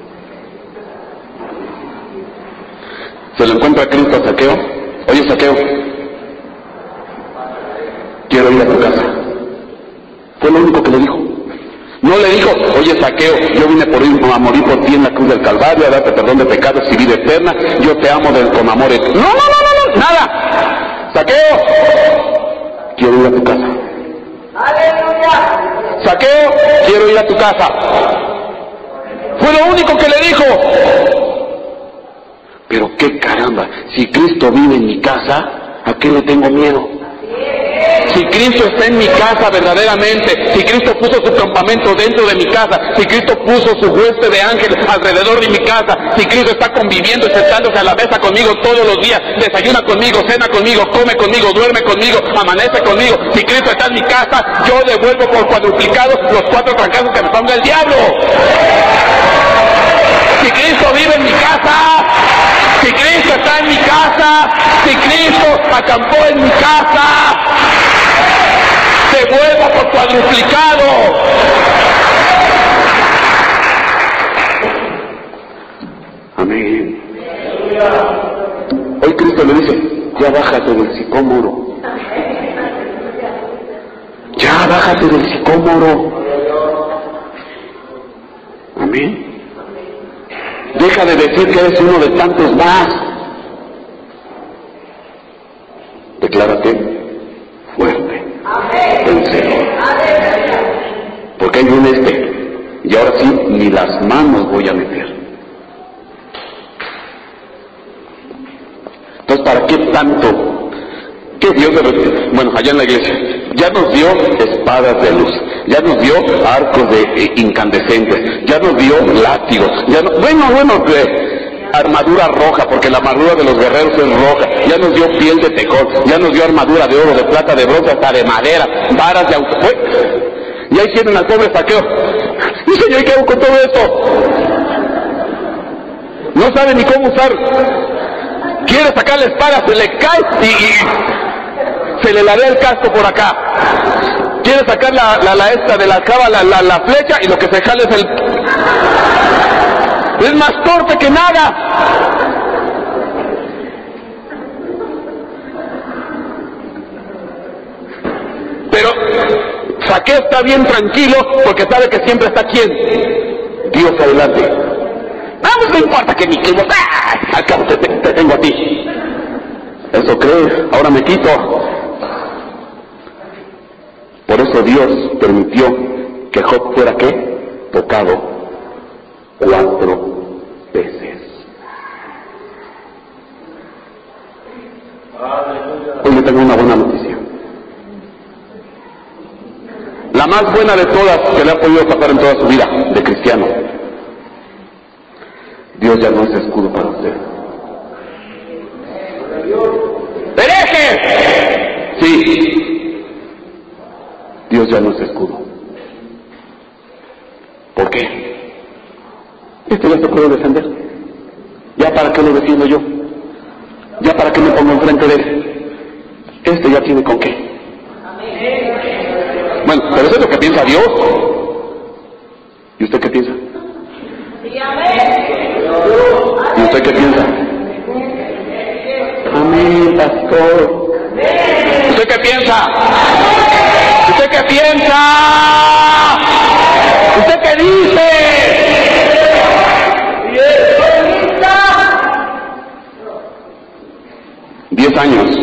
Se lo encuentra a Cristo a Zaqueo. Oye, Zaqueo, quiero ir a tu casa. Fue lo único que le dijo. No le dijo, oye, Zaqueo, yo vine por ir a morir por ti en la cruz del Calvario, a darte perdón de pecados y vida eterna. Yo te amo de, con amor. No, no, no, no, no, nada. Zaqueo, quiero ir a tu casa. ¡Aleluya! Zaqueo, quiero ir a tu casa. Fue lo único que le dijo. Pero qué caramba, si Cristo vive en mi casa, ¿a qué le tengo miedo? Si Cristo está en mi casa verdaderamente, si Cristo puso su campamento dentro de mi casa, si Cristo puso su hueste de ángeles alrededor de mi casa, si Cristo está conviviendo y sentándose a la mesa conmigo todos los días, desayuna conmigo, cena conmigo, come conmigo, duerme conmigo, amanece conmigo, si Cristo está en mi casa, yo devuelvo por cuadruplicado los cuatro fracasos que me ponga el diablo. Si Cristo vive en mi casa, si Cristo está en mi casa, si Cristo acampó en mi casa, devuelvo por cuadruplicado. Amén. Hoy Cristo le dice, ya bájate del sicómoro. Ya Ya bájate del sicómoro. Amén. Deja de decir que eres uno de tantos más. Declárate fuerte. Vencedor. Porque hay un este. Y ahora sí, ni las manos voy a meter. Entonces, ¿para qué tanto? ¿Qué Dios de... Bueno, allá en la iglesia, ya nos dio espadas de luz, ya nos dio arcos de eh, incandescentes, ya nos dio látigos, ya no... bueno, bueno, eh, armadura roja, porque la armadura de los guerreros es roja, ya nos dio piel de tejón, ya nos dio armadura de oro, de plata, de bronce, hasta de madera, varas de auto... Y ahí tienen al pobre Saqueo. Y Señor, ¿qué hago con todo esto? No sabe ni cómo usar. Quiere sacar la espada, se le cae y, y se le ladea el casco por acá. Quiere sacar la, la, la esta de la cava, la, la, la flecha, y lo que se jale es el... Es más torpe que nada. Pero Saqueo está bien tranquilo porque sabe que siempre está quien Dios adelante. Vamos, no importa que mi primo, ¡ah! Al cabo te, te, te tengo a ti. Eso crees, ahora me quito. Por eso Dios permitió que Job fuera ¿qué? Tocado cuatro veces. Hoy le tengo una buena noticia. La más buena de todas que le ha podido pasar en toda su vida de cristiano. Dios ya no es escudo para usted. ¡Hereje! Sí. Dios ya no es escudo. ¿Por qué? Este ya se puede defender. ¿Ya para qué lo defiendo yo? ¿Ya para qué me pongo enfrente de él? Este ya tiene con qué. Bueno, pero eso es lo que piensa Dios. ¿Y usted qué piensa? ¿Y usted qué piensa? Amén, pastor. ¿Usted qué piensa? ¿Usted qué piensa? ¿Usted qué dice? Diez años.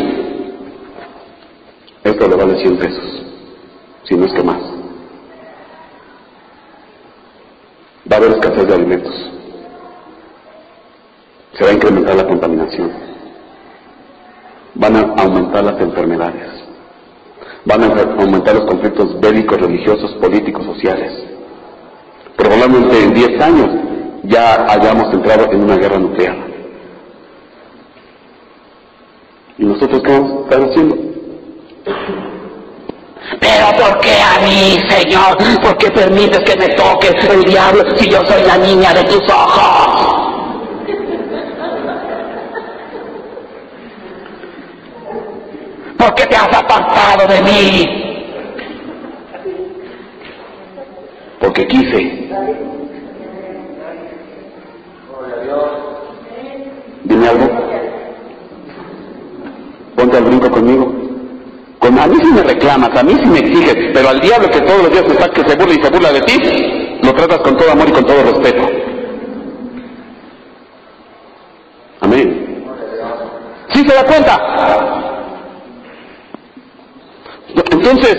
Esto le vale cien pesos. Si no es que más. Va a haber escasez de alimentos. Se va a incrementar la contaminación. Van a aumentar las enfermedades. Van a aumentar los conflictos bélicos, religiosos, políticos, sociales. Probablemente en diez años ya hayamos entrado en una guerra nuclear. ¿Y nosotros qué vamos a estar haciendo? Pero ¿por qué a mí, Señor? ¿Por qué permites que me toque el diablo si yo soy la niña de tus ojos? ¿Por qué te has apartado de mí? Porque quise. Dime algo. Ponte al brinco conmigo. Con, a mí sí me reclamas, a mí sí me exiges, pero al diablo que todos los días está que se burla y se burla de ti, lo tratas con todo amor y con todo respeto. Amén. ¿Sí se da cuenta? Entonces,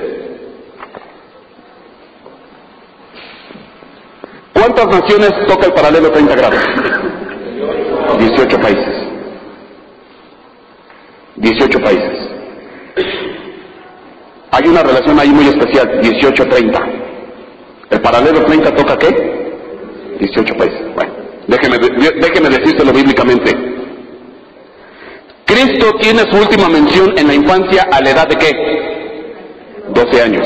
¿cuántas naciones toca el paralelo treinta grados? dieciocho países. dieciocho países. Hay una relación ahí muy especial, dieciocho treinta. ¿El paralelo treinta toca qué? dieciocho países. Bueno, déjeme, déjeme decírselo bíblicamente. Cristo tiene su última mención en la infancia a la edad de ¿qué? doce años.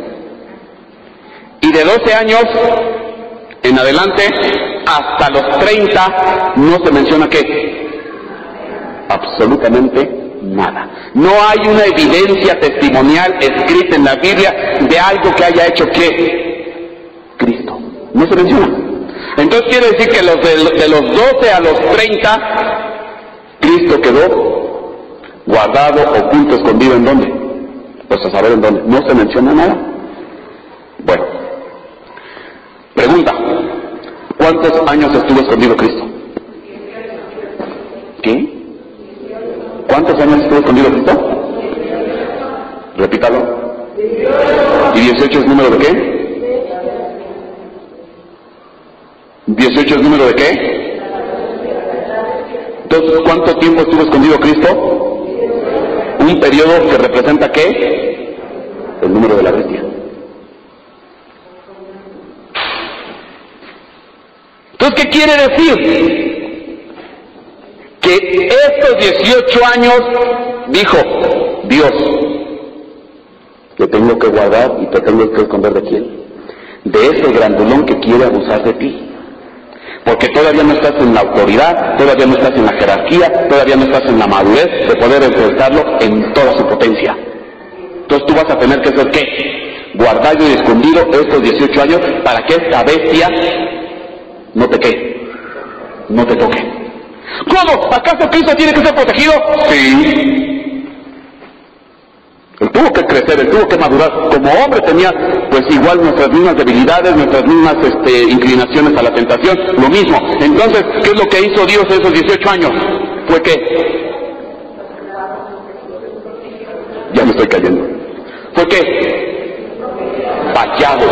Y de doce años en adelante hasta los treinta no se menciona ¿qué? Absolutamente nada. No hay una evidencia testimonial escrita en la Biblia de algo que haya hecho ¿qué? Cristo. No se menciona. Entonces quiere decir que los de, de los doce a los treinta, Cristo quedó guardado, oculto, escondido. ¿En dónde? Pues a saber en dónde. No se menciona nada. Bueno. Pregunta. ¿Cuántos años estuvo escondido Cristo? ¿Qué? ¿Cuántos años estuvo escondido Cristo? Repítalo. ¿Y dieciocho es número de qué? ¿dieciocho es número de qué? Entonces, ¿cuánto tiempo estuvo escondido Cristo? Un periodo que representa ¿qué? El número de la bestia. Entonces, ¿qué quiere decir? Que estos dieciocho años dijo Dios, te tengo que guardar y te tengo que esconder de quién, de ese grandulón que quiere abusar de ti, porque todavía no estás en la autoridad, todavía no estás en la jerarquía, todavía no estás en la madurez de poder enfrentarlo en toda su potencia. Entonces tú vas a tener que ser ¿qué? Guardado y escondido estos dieciocho años para que esta bestia no te quede, no te toque. ¿Cómo? ¿Acaso Cristo tiene que ser protegido? Sí. Él tuvo que crecer, él tuvo que madurar. Como hombre tenía, pues igual nuestras mismas debilidades, nuestras mismas este, inclinaciones a la tentación, lo mismo. Entonces, ¿qué es lo que hizo Dios esos dieciocho años? Fue que... Ya me estoy cayendo. Fue que... Vallado.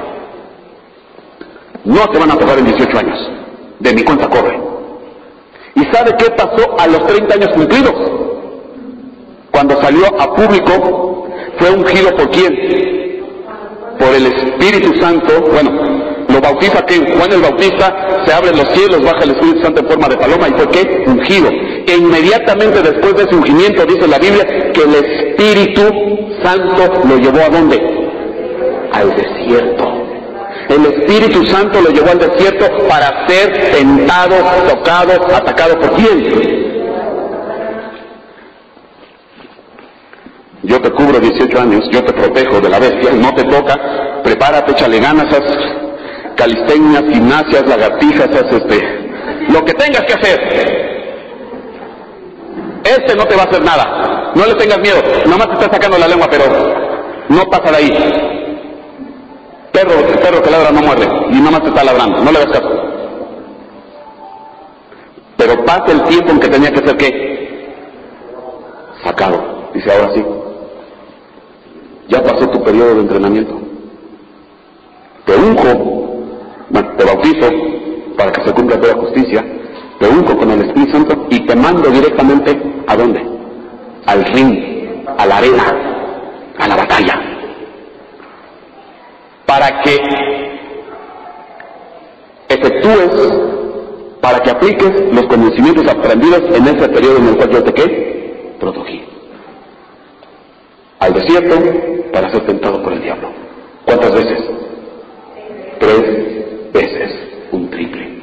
No te van a tocar en dieciocho años. De mi cuenta corre. ¿Y sabe qué pasó a los treinta años cumplidos? Cuando salió a público, fue ungido por quién? Por el Espíritu Santo. Bueno, lo bautiza que Juan el Bautista, se abren los cielos, baja el Espíritu Santo en forma de paloma, y fue ¿qué? Ungido. E inmediatamente después de ese ungimiento, dice la Biblia, que el Espíritu Santo lo llevó ¿a dónde? Al desierto. El Espíritu Santo lo llevó al desierto para ser tentado, tocado, atacado por quién. Yo te cubro dieciocho años, yo te protejo de la bestia, no te toca, prepárate, échale ganas, haz calistenias, gimnasias, lagartijas, haz este, lo que tengas que hacer. Este no te va a hacer nada, no le tengas miedo, nomás te está sacando la lengua, pero no pasa de ahí. Perro, el perro que ladra no muerde, y nomás te está ladrando, no le hagas caso. Pero pasa el tiempo en que tenía que ser ¿qué? Sacado. Dice, ahora sí. Ya pasó tu periodo de entrenamiento. Te unjo, te bautizo para que se cumpla toda justicia, te unjo con el Espíritu Santo y te mando directamente ¿a dónde? Al ring, a la arena, a la batalla. Para que efectúes, para que apliques los conocimientos aprendidos en ese periodo en el cual yo te ¿qué? Protegí. Al desierto para ser tentado por el diablo. ¿Cuántas veces? Tres veces, un triple.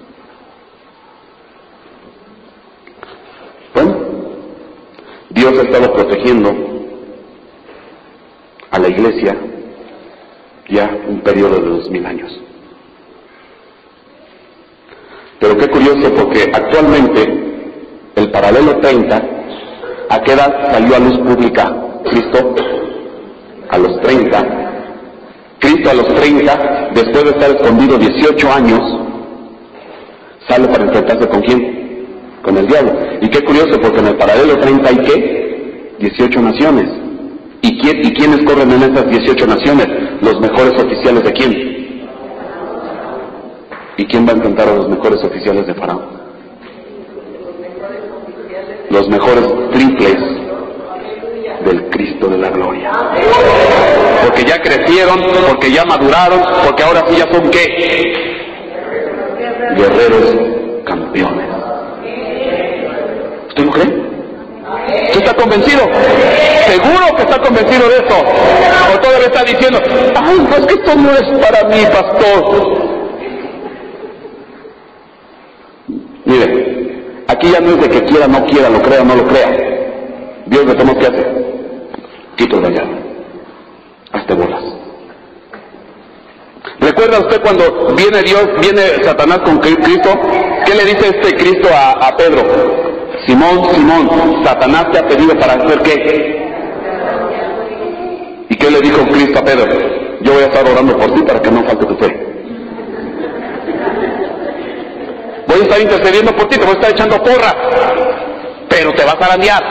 Bueno, Dios ha estado protegiendo a la iglesia ya un periodo de dos mil años. Pero qué curioso, porque actualmente el paralelo treinta, ¿a qué edad salió a luz pública Cristo? A los treinta. Cristo a los treinta, después de estar escondido dieciocho años, sale para enfrentarse ¿con quién? Con el diablo. Y qué curioso, porque en el paralelo treinta hay ¿qué? dieciocho naciones. ¿Y, quién, ¿Y quiénes corren en esas dieciocho naciones? Los mejores oficiales de quién. ¿Y quién va a enfrentar a los mejores oficiales de Faraón? Los mejores triples del Cristo de la gloria. Porque ya crecieron, porque ya maduraron, porque ahora sí ya son ¿qué? Guerreros campeones. ¿Usted lo cree? ¿Usted está convencido? ¿Seguro que está convencido de eso? ¿O todavía está diciendo, ay, pues que esto no es para mí, pastor? Mire, aquí ya no es de que quiera, no quiera, lo crea o no lo crea. Dios le tomó que hacer. Quito el rayado. Hazte bolas. ¿Recuerda usted cuando viene Dios, viene Satanás con Cristo? ¿Qué le dice este Cristo a, a Pedro? Simón, Simón, Satanás te ha pedido para hacer ¿qué? le dijo Cristo a Pedro? Yo voy a estar orando por ti para que no falte tu fe. Voy a estar intercediendo por ti, te voy a estar echando porras, pero te vas a zarandear.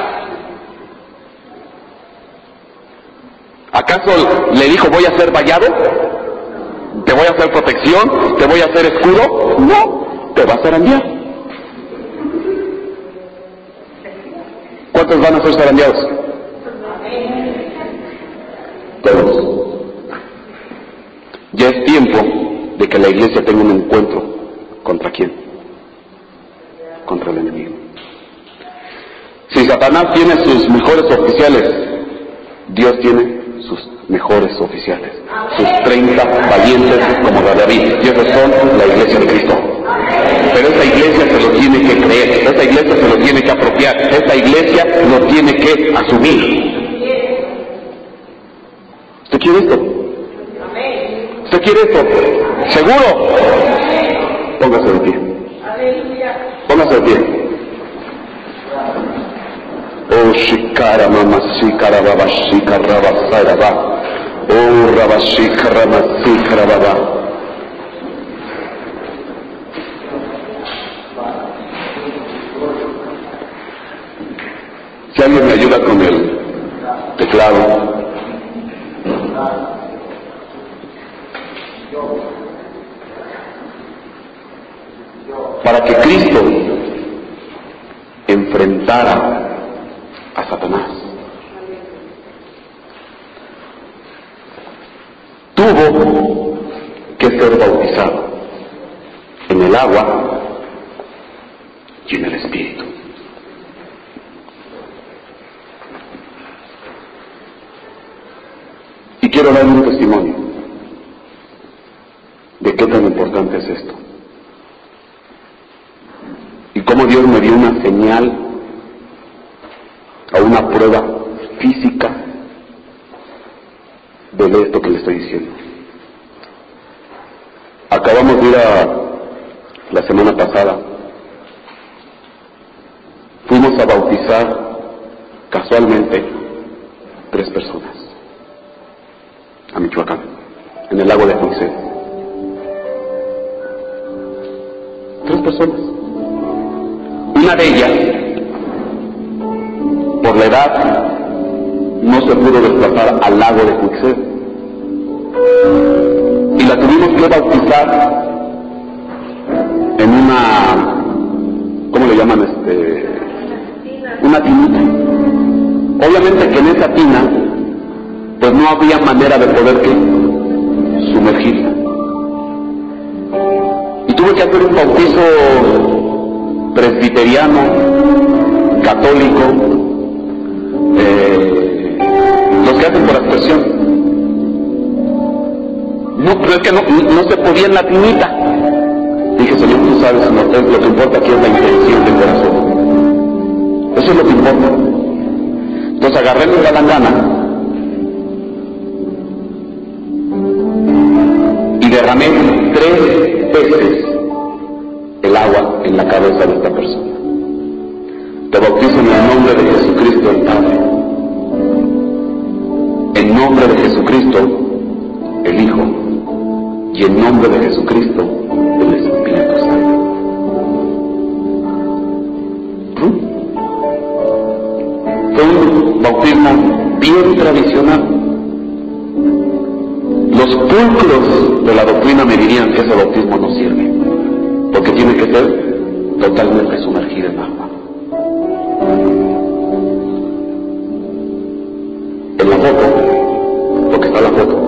¿Acaso le dijo voy a ser vallado? ¿Te voy a hacer protección? ¿Te voy a hacer escudo? No, te vas a zarandear. ¿Cuántos van a ser zarandeados? Todos. Ya es tiempo de que la iglesia tenga un encuentro. ¿Contra quién? Contra el enemigo. Si Satanás tiene sus mejores oficiales, Dios tiene sus mejores oficiales, sus treinta valientes como David, y esos son la iglesia de Cristo. Pero esta iglesia se lo tiene que creer, esta iglesia se lo tiene que apropiar, esta iglesia lo tiene que asumir. ¿Usted quiere esto? ¿Usted quiere esto? ¿Seguro? Póngase de pie. Póngase de pie. Oh, shikara mama shikara baba shikara baba baba. Oh, raba shikara mama shikara baba. Si alguien me ayuda con el teclado. Para que Cristo enfrentara a Satanás, tuvo que ser bautizado en el agua y en el Espíritu. Y quiero dar un testimonio de qué tan importante es esto. Y cómo Dios me dio una señal a una prueba física de esto que le estoy diciendo. Acabamos de ir a la semana pasada. Fuimos a bautizar casualmente tres personas a Michoacán, en el lago de Moisés. Tres personas. Una de ellas, por la edad, no se pudo desplazar al lago de Moisés. Y la tuvimos que bautizar en una, ¿cómo le llaman? este? Una tinita. Obviamente que en esa tina, pues no había manera de poder que sumergirla. Y tuve que hacer un bautizo presbiteriano, católico, eh, los que hacen por aspersión. No, pero es que no, no se podía en la tinita. Dije, Señor, tú sabes, no, es, lo que importa aquí es la intención del corazón. Eso es lo que importa. Entonces agarré mi galangana y derramé tres veces el agua en la cabeza de esta persona. Te bautizo en el nombre de Jesucristo el Padre, en nombre de Jesucristo el Hijo y en nombre de Jesucristo el Espíritu Santo. ¿Mm? Fue un bautismo bien tradicional. Los pulcros de la doctrina me dirían que ese bautismo no sirve, porque tiene que ser totalmente sumergido en agua. En la foto, lo que está en la foto,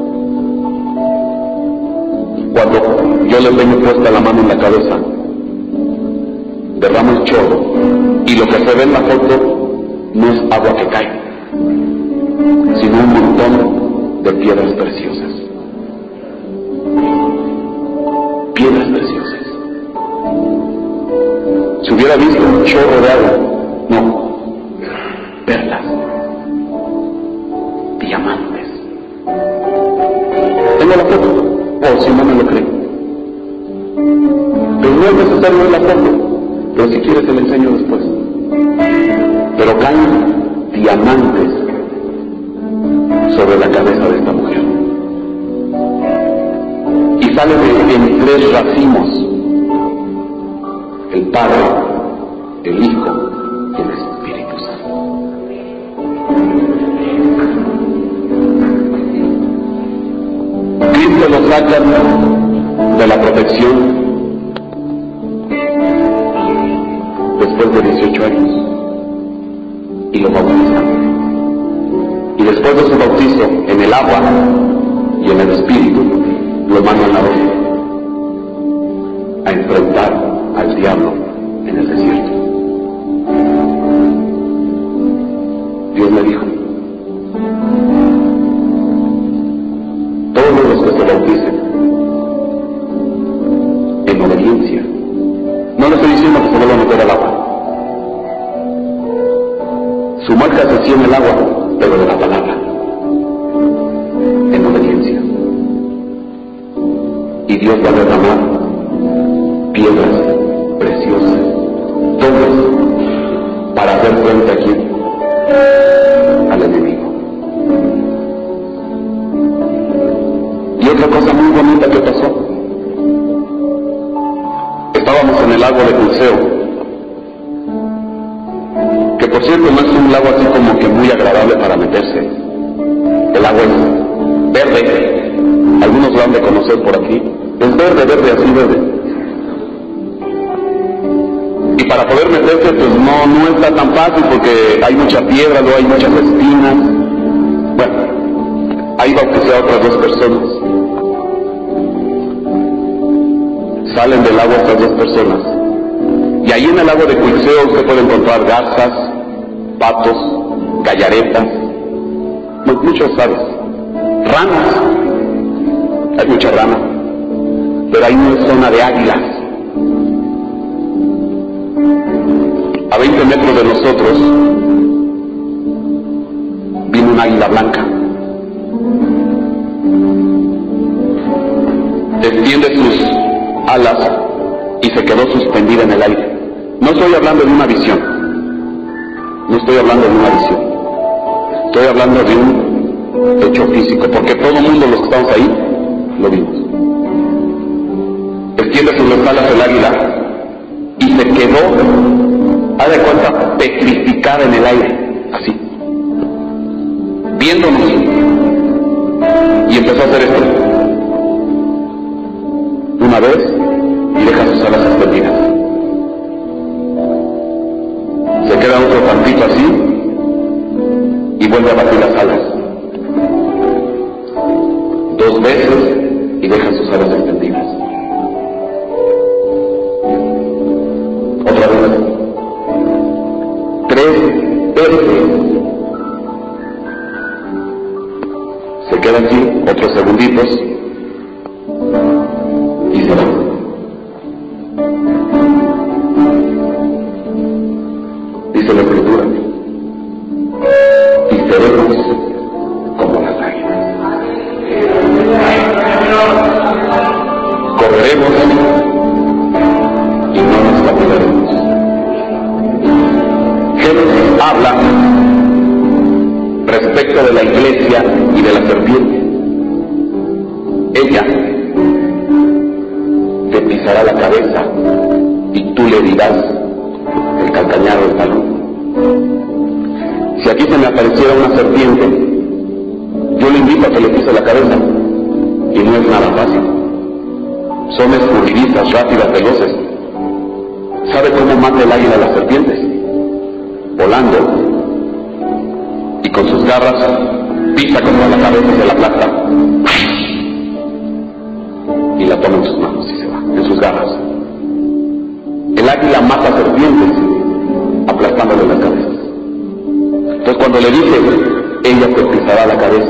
cuando yo le tengo puesta la mano en la cabeza, derramo el chorro, y lo que se ve en la foto no es agua que cae, sino un montón de piedras preciosas. Piedras preciosas. Si hubiera visto un chorro de agua, no, perlas, diamantes. Tengo la foto, o si no me lo creen. Pero no es necesario ver la foto, pero si quieres te la enseño después. Pero caen diamantes sobre la cabeza de esta mujer. Y sale de, en tres racimos: el Padre, el Hijo y el Espíritu Santo. Cristo lo saca de la protección después de dieciocho años y lo bautiza. Y después de su bautizo en el agua y en el Espíritu, lo mandan a donde? A enfrentar al diablo en el desierto. Dios me dijo: todos los que se bauticen en obediencia, no le estoy diciendo que se vuelva a meter al agua, sumérjase así en el agua, pero de la palabra, en obediencia, y Dios va a derramar piedras preciosas, dobles, para hacer frente a quién? Al enemigo. Y otra cosa muy bonita que pasó: estábamos en el lago de Culseo, que por cierto no es un lago así como que muy agradable para meterse. El agua es verde, algunos lo han de conocer por aquí, es verde, verde, así verde. Y para poder meterse pues no, no está tan fácil, porque hay mucha piedra, luego hay muchas espinas. Bueno, ahí bauticé a otras dos personas. Salen del agua estas dos personas, y ahí en el lago de Cuixeo usted puede encontrar garzas, patos, gallaretas, muchas aves, ranas, hay mucha rana, pero hay una zona de águilas. A veinte metros de nosotros vino un águila blanca, extiende sus alas y se quedó suspendida en el aire. No estoy hablando de una visión, no estoy hablando de una visión, estoy hablando de un hecho físico, porque todo el mundo, los que estamos ahí, lo vimos. Extiende sus alas el águila y se quedó, haz de cuenta, petrificada en el aire, así, viéndonos, y empezó a hacer esto una vez y deja sus alas extendidas. Se queda otro tantito así y vuelve a batir las alas. Dos veces y deja sus alas extendidas. Otra vez. Tres veces. Se queda así otros segunditos y se va. Dice la Escritura: y seremos como las águilas. Correremos y no nos fatigaremos. Génesis habla respecto de la iglesia y de la serpiente. Ella te pisará la cabeza y tú le dirás el calcañar del talón. Si aquí se me apareciera una serpiente, yo le invito a que le pise la cabeza, y no es nada fácil. Son escurridizas, rápidas, veloces. ¿Sabe cómo mata el águila a las serpientes? Volando, y con sus garras pisa contra la cabeza y se la aplasta, y la toma en sus manos y se va, en sus garras. El águila mata serpientes aplastándole las cabezas. Entonces cuando le dice, ella te pisará la cabeza,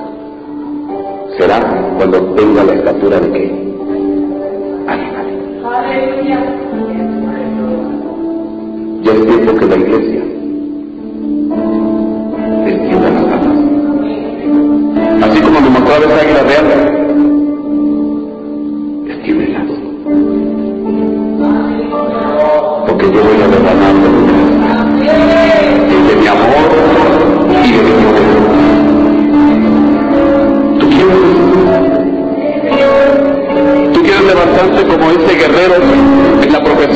será cuando tenga la estatura de qué? Águila. Ya es tiempo que la iglesia extienda las alas. Así como me mostraba esa águila real, extiéndelas. Porque yo voy a derramar de mi amor y de mi poder.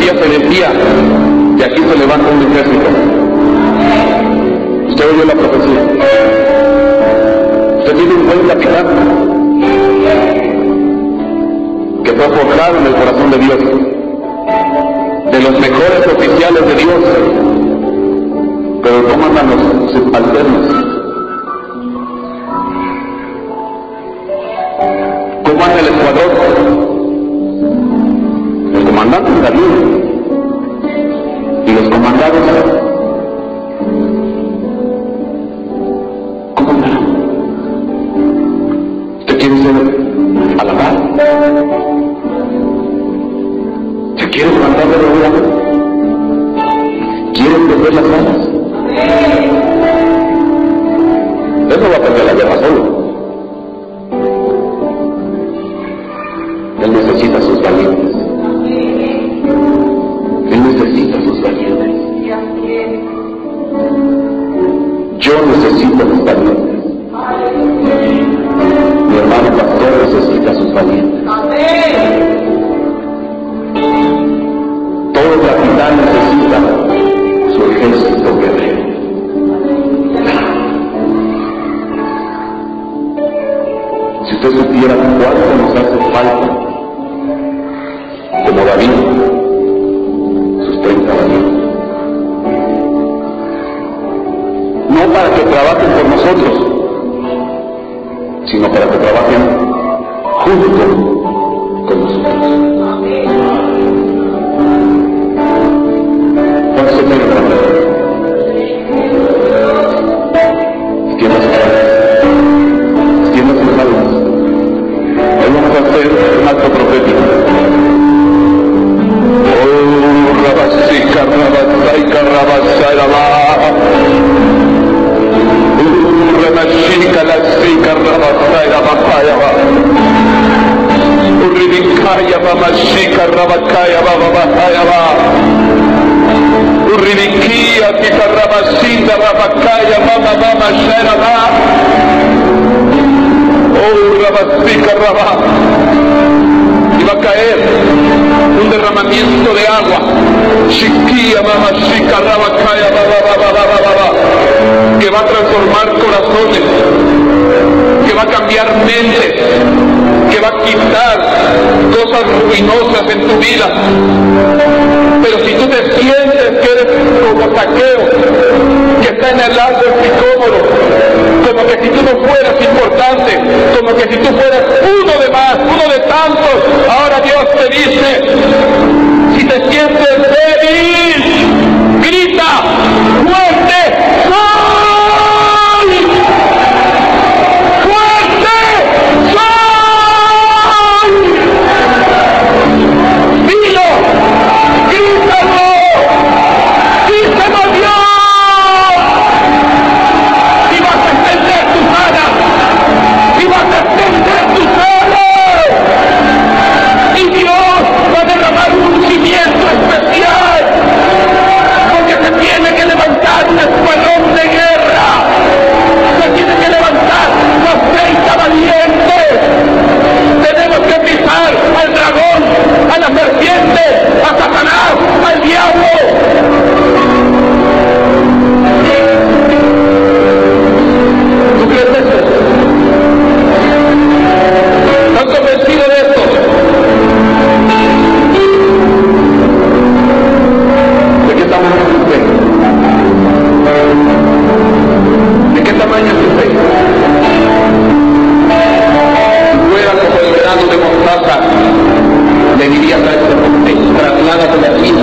profecía se decía, y aquí se levanta un ejército. Usted oyó la profecía. Usted tiene un buen capitán que fue forjado en el corazón de Dios, de los mejores oficiales de Dios. Pero ¿cómo andan los subalternos? ¿Cómo anda el escuadrón? El comandante está bien. ¿Y los comandados? ¿Cómo andarán? ¿Usted quiere ser alabado? ¿Se quiere levantar de rodillas? ¿Quiere perder las alas? Él no va a perder la guerra solo. Él necesita sus valientes. Él necesita sus valientes. Yo necesito sus valientes. Mi hermano pastor necesita sus valientes. Todo capitán necesita su ejército guerrero. Si usted supiera cuánto nos hace falta, como David, sus treinta valientes. No para que trabajen por nosotros, sino para que trabajen junto con nosotros. ¿Cuántos se quieren trabajar? Extienda sus manos. Extienda sus manos. Hoy vamos a hacer un acto profético. Rabasika, Rabasaika, Rabasairaba. Ramashika, Lasika, Rabasairaba. Uribikaya, Ramashika, Rabakaya, Babahayaba. Uribikia, Tika, Rabasinda, Rabakaya, Mama, Mama, Shairaba. Oh, Rabasika, Rabah. Y va a caer un derramamiento de agua, chiquilla, mamá, chica, rabacaya, que va a transformar corazones, que va a cambiar mentes, que va a quitar cosas ruinosas en tu vida. Pero si tú te sientes que eres como Zaqueo, que está en el árbol sicómoro, como que si tú no fueras importante, como que si tú fueras uno de más, uno de tantos, ahora Dios te dice, si te sientes débil, grita fuerte, soy, fuerte, soy, dilo, grítalo, díselo a Dios, y vas a extender tus alas, y vas a extender tus alas, y Dios va a derramar un cimiento especial, porque se tiene que levantar un escuadrón de guerra, se tiene que levantar los treinta valientes, tenemos que pisar al dragón, a la serpiente, a Satanás, al diablo. ¿Tú crees eso? ¿Estás convencido de esto? ¿De qué tamaño es usted? ¿De qué tamaño es usted? Si fuera como el grano de mostaza, le dirías a este monte, trasládate de aquí.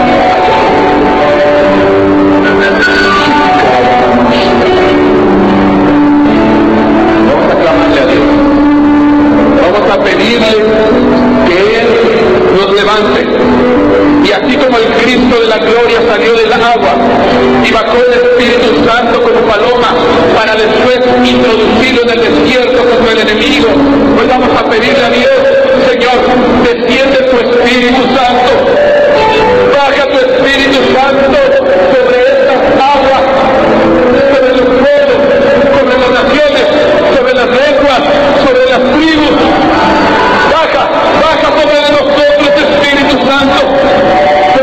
Vamos a clamarle a Dios. Vamos a pedirle que Él nos levante. Y así como el Cristo de la gloria salió del agua y bajó el Espíritu Santo como paloma para después introducirlo en el desierto contra el enemigo, pues vamos a pedirle a Dios, Señor, desciende tu Espíritu Santo, baja tu Espíritu Santo sobre estas aguas, sobre los pueblos, sobre las naciones, sobre las lenguas, sobre las tribus. Baja, baja sobre nosotros, Espíritu Santo.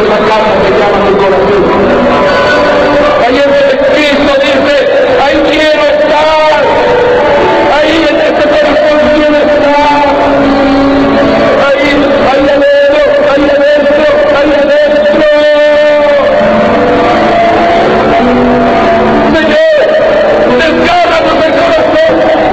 esa casa se llama tu corazón. Ahí en el Cristo dice, ahí quiero estar. Ahí en este corazón quiero estar. Ahí, ahí adentro, ahí adentro, ahí adentro. Señor, desgárranos el corazón.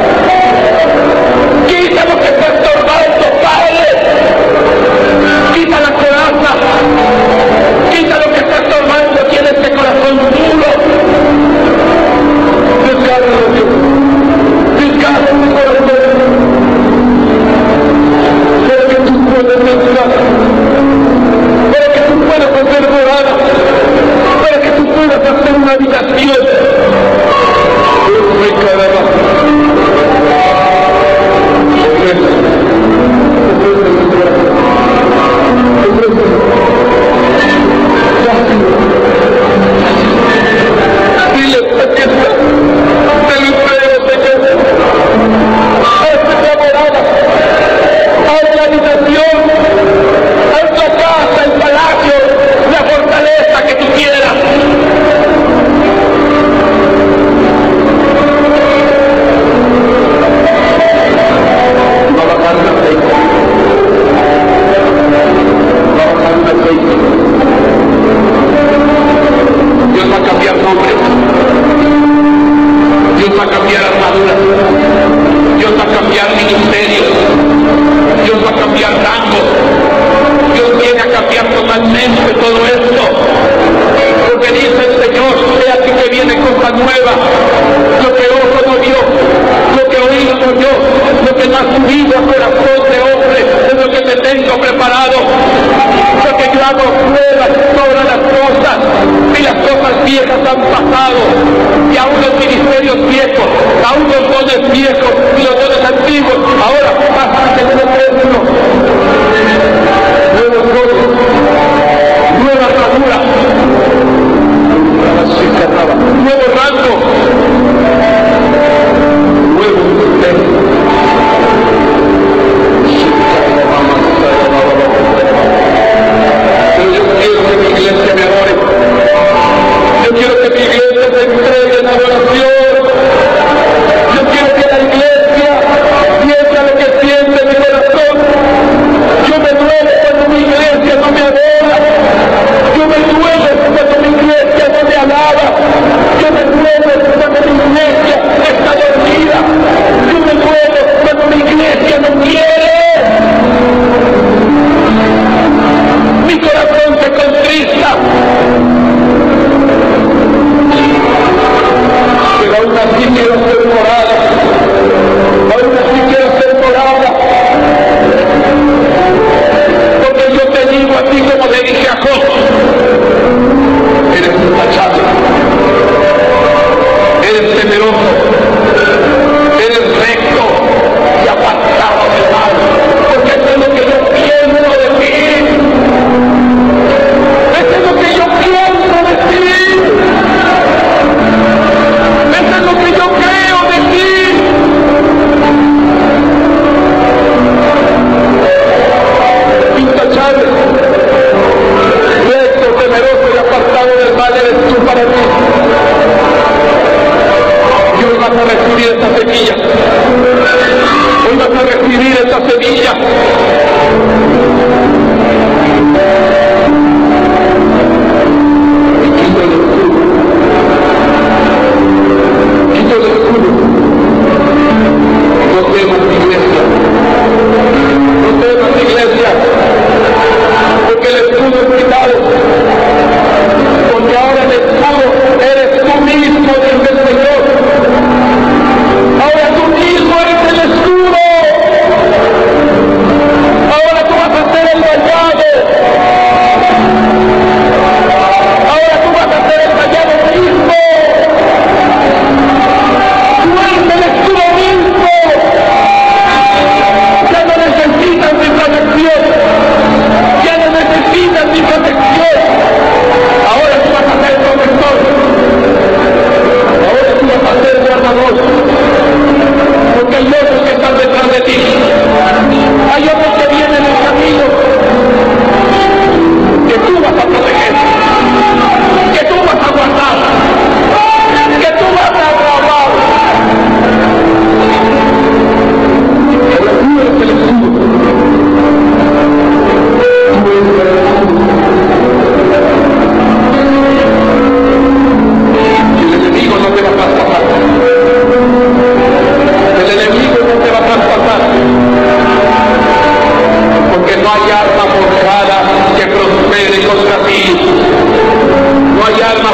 Quita lo que está estorbando, Padre. Quita la coraza. Quita lo que está estorbando aquí en este corazón duro. Desgárranos, Dios. Desgárranos el corazón. Para que tú puedas entrar. Para que tú puedas hacer morada. Para que tú puedas hacer una habitación. ¡Ay, caramba! Dile, aquí está. Te lo entrego, Señor. Hazte la morada. Haz la habitación. Haz la casa, el palacio, la fortaleza que tú quieras. Va a bajar un aceite. Va a bajar un aceite. Dios va a cambiar nombres. Dios va a cambiar armaduras. Dios va a cambiar ministerios. Dios va a cambiar rangos. Dios viene a cambiar totalmente todo esto. Porque dice el Señor, he aquí que viene cosa nueva. Lo que ojo no vio, lo que oído no oyó, lo que no ha subido a corazón de hombre, es lo que te tengo preparado. Porque yo hago nuevas todas las cosas, y las cosas viejas han pasado, y aún los ministerios viejos, aún los dones viejos y los dones antiguos, ahora pasan a tener término. Nuevos dones, nueva armadura, nuevo rango, nuevo ministerio. Pero yo quiero que mi iglesia me adore. Yo quiero que mi iglesia se entregue en adoración. Yo quiero que la iglesia sienta lo que siente mi corazón. Yo me duele cuando mi iglesia no me adora. Yo me duele cuando mi iglesia no me alaba. Yo me duele cuando mi iglesia está dormida. Yo me duele cuando mi iglesia no quiere. Mi corazón se contrista. Pero aún así quiero ser morada. Aún así quiero ser morada. Porque yo te digo a ti como le dije a Job, eres despachado, eres temeroso, eres recto y apartado del mal. Porque eso es lo que yo pienso de ti. Eso es lo que yo pienso de ti. Eso es lo que yo creo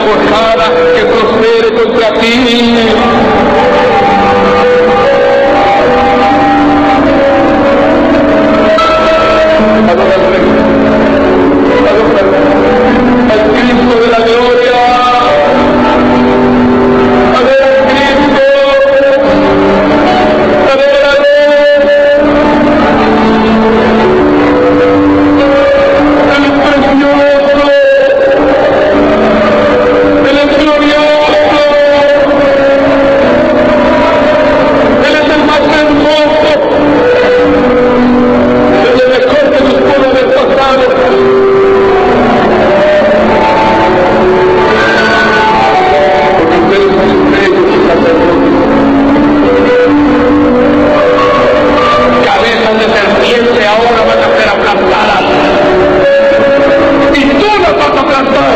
forjada que prospere contra ti. Adora al Rey, adora al Cristo de la gloria, adora al Cristo, adora a Dios. Él es precioso, Él es glorioso, Él es el más hermoso, Él es el mejor que nos pudo haber pasado. Cabezas de serpiente ahora van a ser aplantadas y tú las vas a aplastar.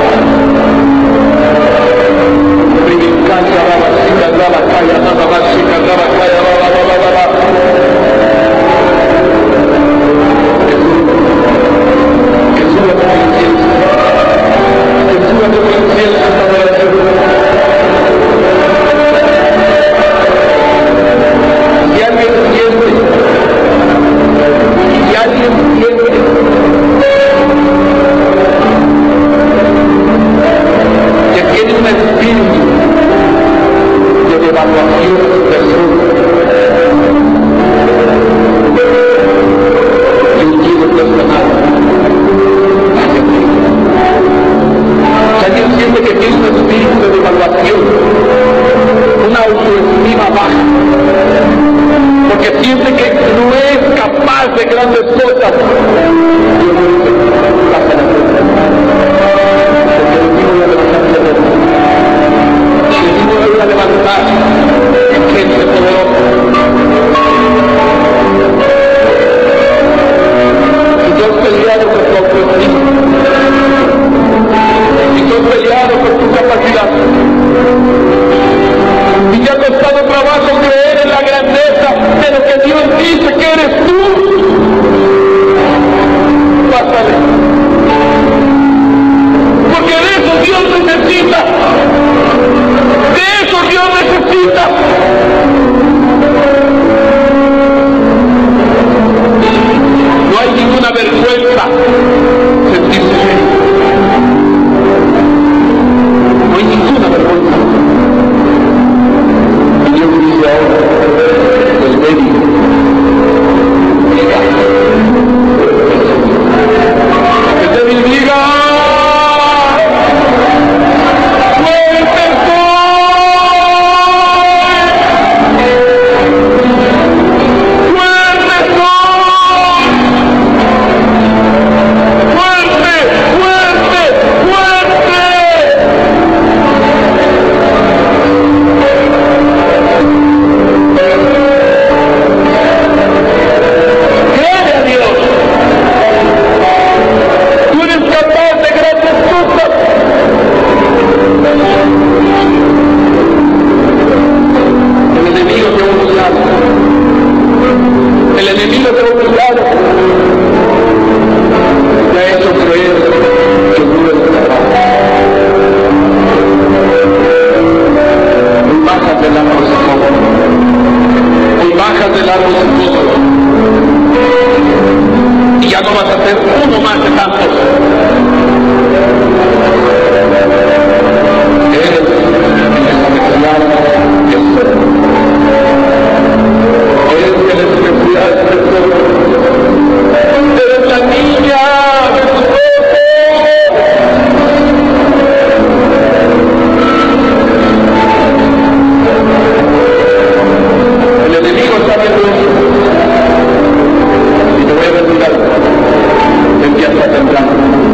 Brincancia, baba, chica, baba, calla, baba, baba, chica, baba, calla, baba, baba, baba. Que suba tu conciencia, que suba tu conciencia esta adoración. Si alguien siente, si alguien siente que tiene un espíritu de devaluación de su persona, que no quiere personal hacia ti. Si alguien siente que tiene un espíritu de devaluación, una autoestima baja, porque siente que no es capaz de grandes cosas, Dios le dice, pasa la puerta, porque el mismo voy a levantar de nuevo, el mismo voy a levantar en gente poderosa. Si tú has peleado por tu autoestima, si tú has peleado por tu capacidad, y te ha costado trabajo creer en la grandeza de lo que Dios dice que eres tú, pásale, porque de eso Dios necesita, de eso Dios necesita. No hay ninguna vergüenza sentirse feliz, no hay ninguna vergüenza. Dios dice ahora, el médico, diga, que te bendiga, fuerte soy, fuerte soy, fuerte, fuerte, fuerte. Créele a Dios. Tú eres capaz de grandes cosas. El enemigo te ha humillado. El enemigo te ha humillado. Te ha hecho creer que tú eres capaz. Hoy bajas del árbol sin favor. Hoy bajas del árbol sin favor. Y ya no vas a ser uno más de tantos. Eres el especial que soy. Eres el especial que soy. Eres la niña de tus ojos. El enemigo está viendo eso. Y te voy a decir algo. El día está temblando.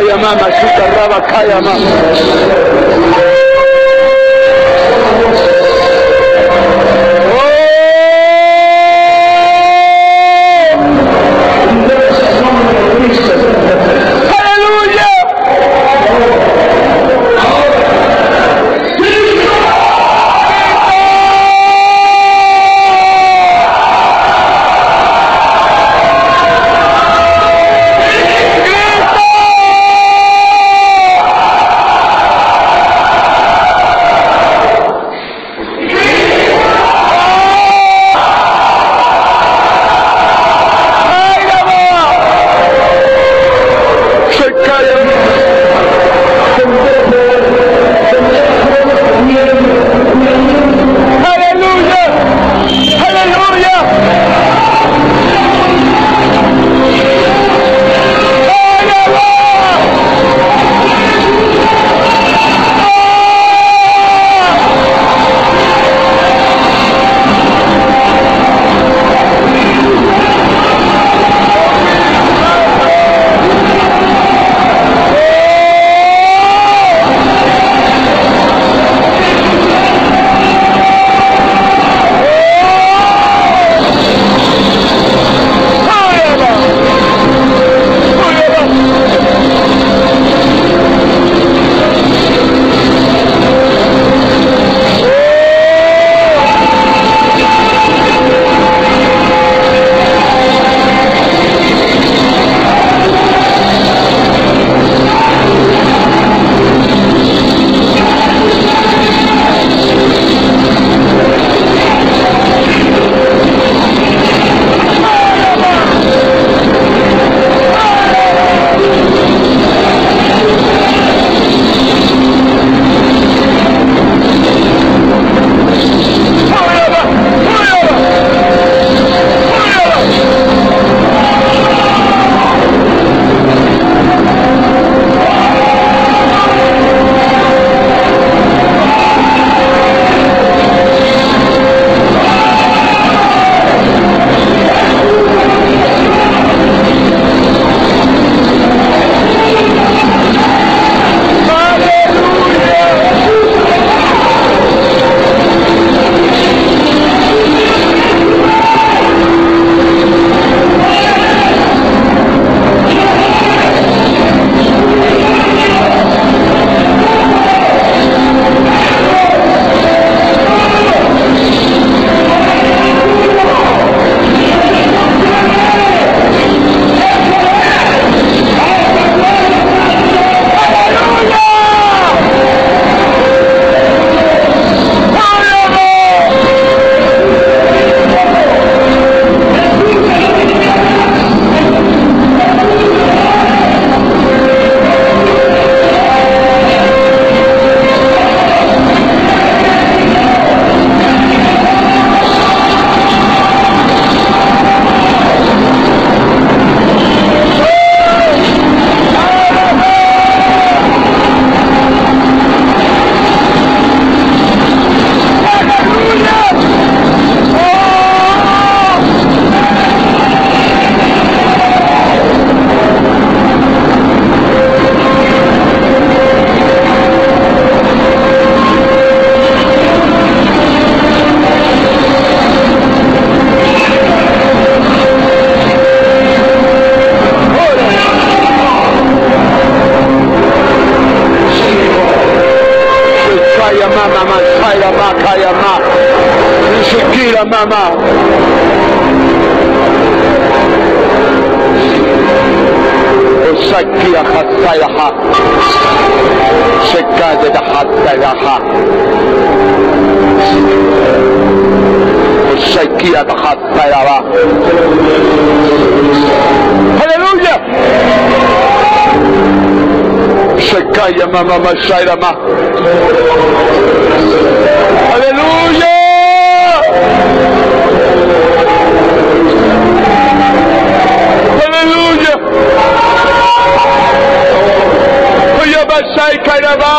Shekaya mama shikaraba kaya mama. Mama. Osakia Hasayaha. Shekada Hasayaha. Osakia Hasayaha. Hallelujah. Shekaya Mama Mashairama. Hallelujah. Hallelujah. Oyabashai Kairaba.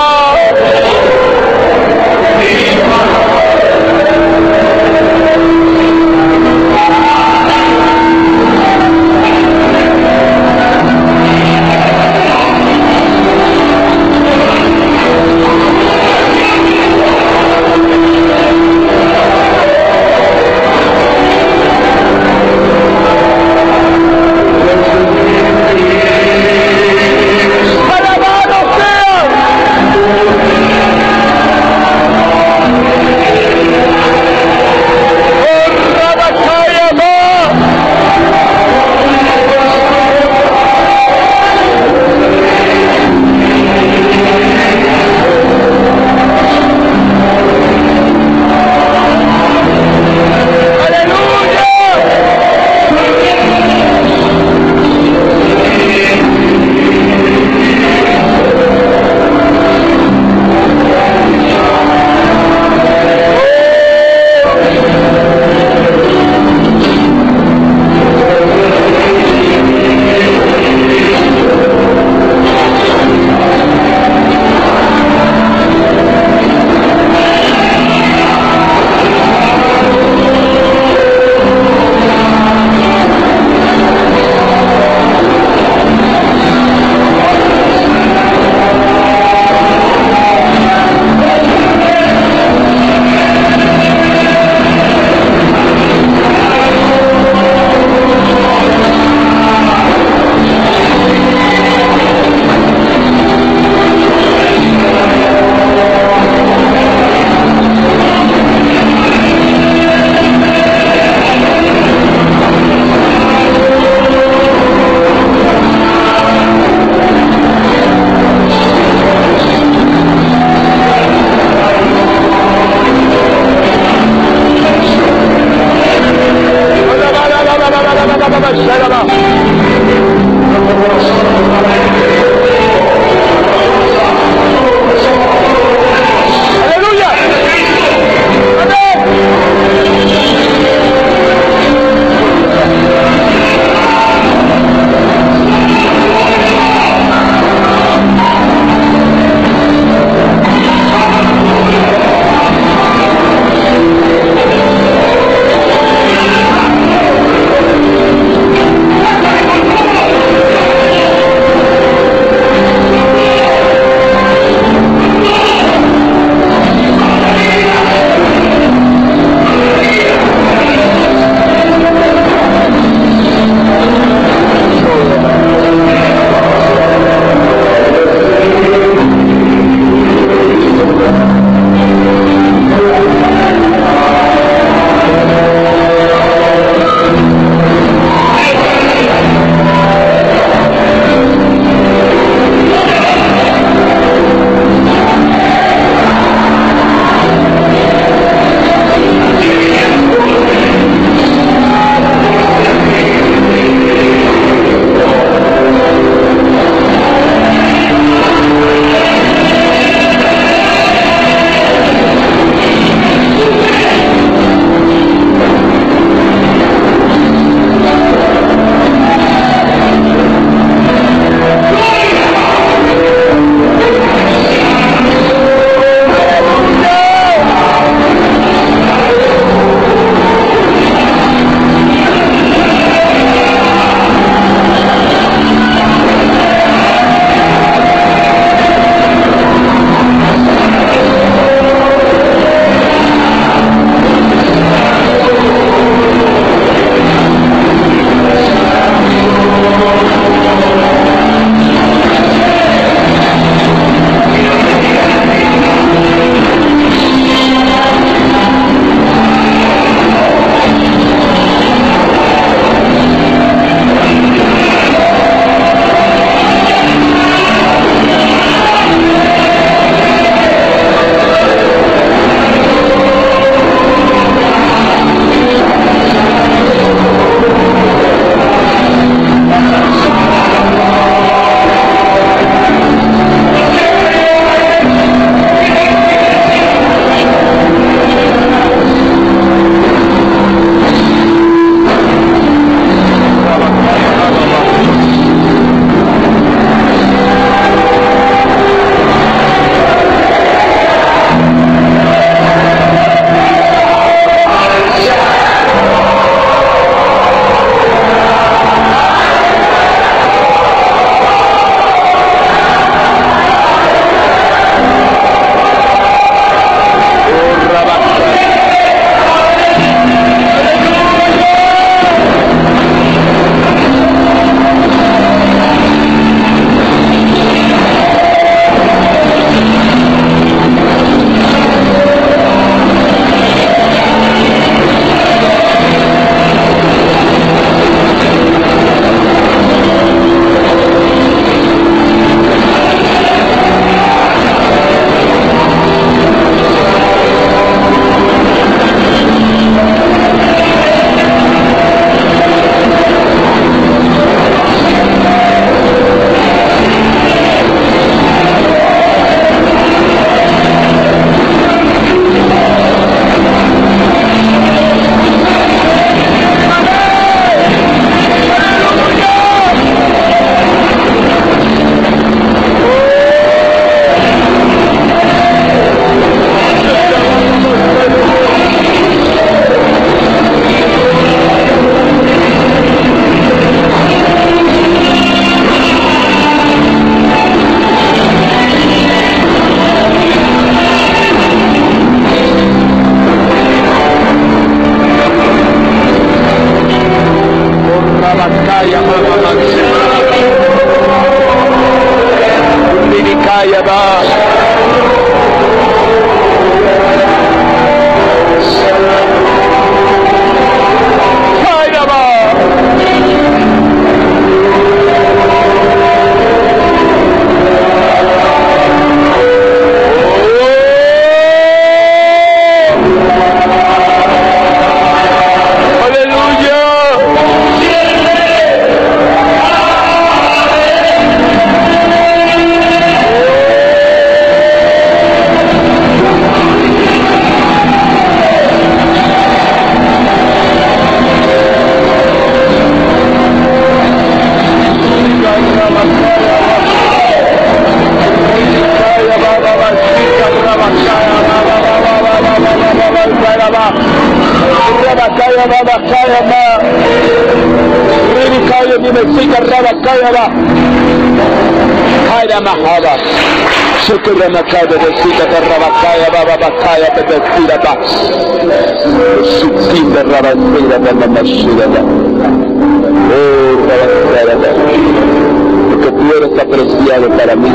Porque tú eres apreciado para mí.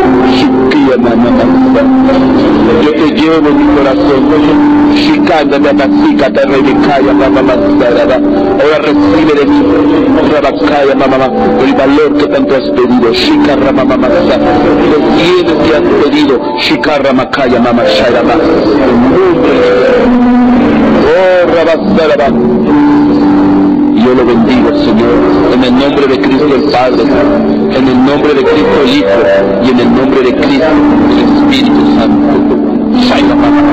Yo te llevo en mi corazón. Ahora recibe de mí el valor que tanto has pedido. Lo tienes que has pedido. Oh, Rabasaraba. Yo lo bendigo, Señor, en el nombre de Cristo el Padre, en el nombre de Cristo el Hijo y en el nombre de Cristo el Espíritu Santo. Shaila Mama.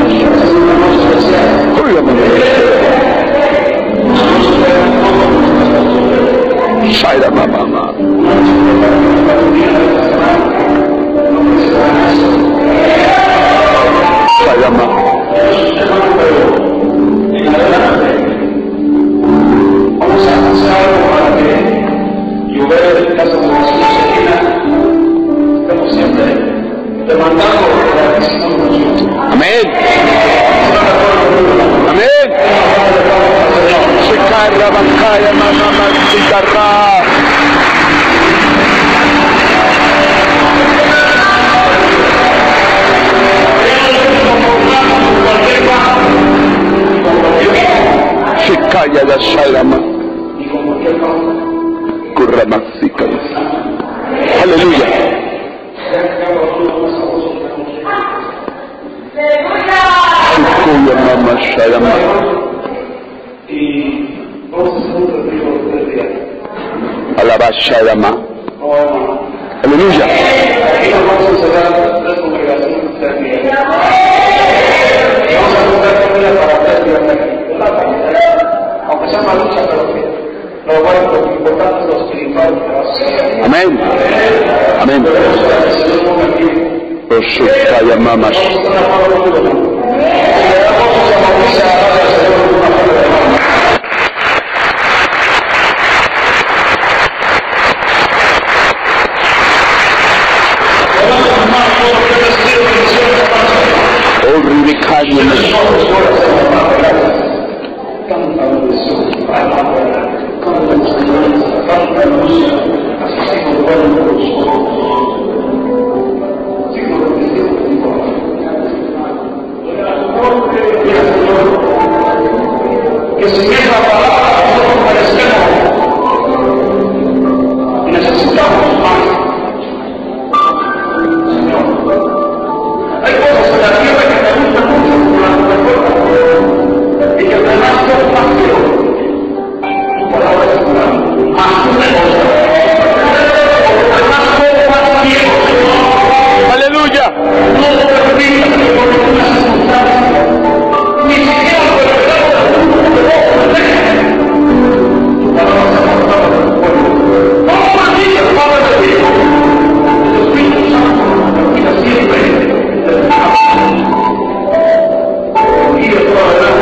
Shaila Mama. Shaila Mama. Vamos a avanzar para que llover en casa de Jesús Medina, como siempre, demandando la misma. Amén. Amén. Shikara Bakaya Mama Shikara. Masika. Aleluya. Shikuya mama shayama. Y vamos a hacer un retiro de tres días. Alaba shayama. Oh, hermano. Aleluya. Aquí nos vamos a encerrar tres congregaciones de tres días. Vamos a buscar comida para tres días aquí. Aunque sea una lucha, pero que lo bueno, lo importante es lo espiritual que va a ser. Amén. Amén. Shikaya mama. Vamos a estar de acuerdo conmigo, ¿no? Vamos a bautizar al Señor con una palabra de mano. Oh, Ribikaya que sin esa palabra nosotros merecemos y necesitamos más. Señor, hay cosas en la tierra que te gustan mucho como la Coca-Cola y que además son más que oro. Tu palabra es pura, más una cosa. Además son más viejos, Señor. Aleluya. No lo permitas que por ninguna circunstancia, ni siquiera por el pecado del mundo de vos, tu palabra se apartaba del pueblo. No lo maldigas, Padre de Dios. El Espíritu Santo nos permita siempre del pecado. Y de toda verdad.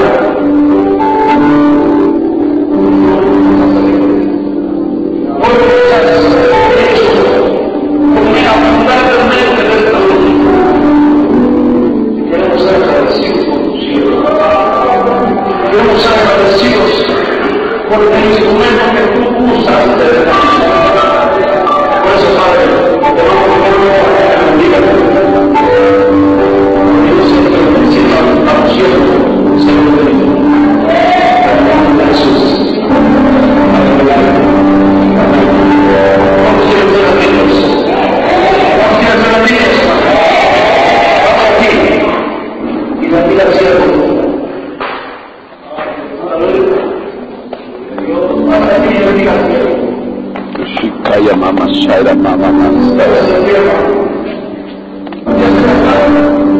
Hoy muchas hechos como una abundantemente de esta luz. Queremos ser agradecidos por tu cielo. Queremos ser agradecidos por el instrumento que tú usas de la Por eso, Padre, te vamos a poner para que bendiga tu vida. Porque yo siempre necesito a los cielos, Señor de Dios. En el nombre de Jesús. Aleluya. Vamos a ir a ser amigos. Vamos a ir a ser amigos. Vamos aquí. Y la vida sea por tu. Aleluya. Dios, Padre, aquí bendiga al cielo. Shikaya mama shayama mama. Gracias, tierra. Gracias,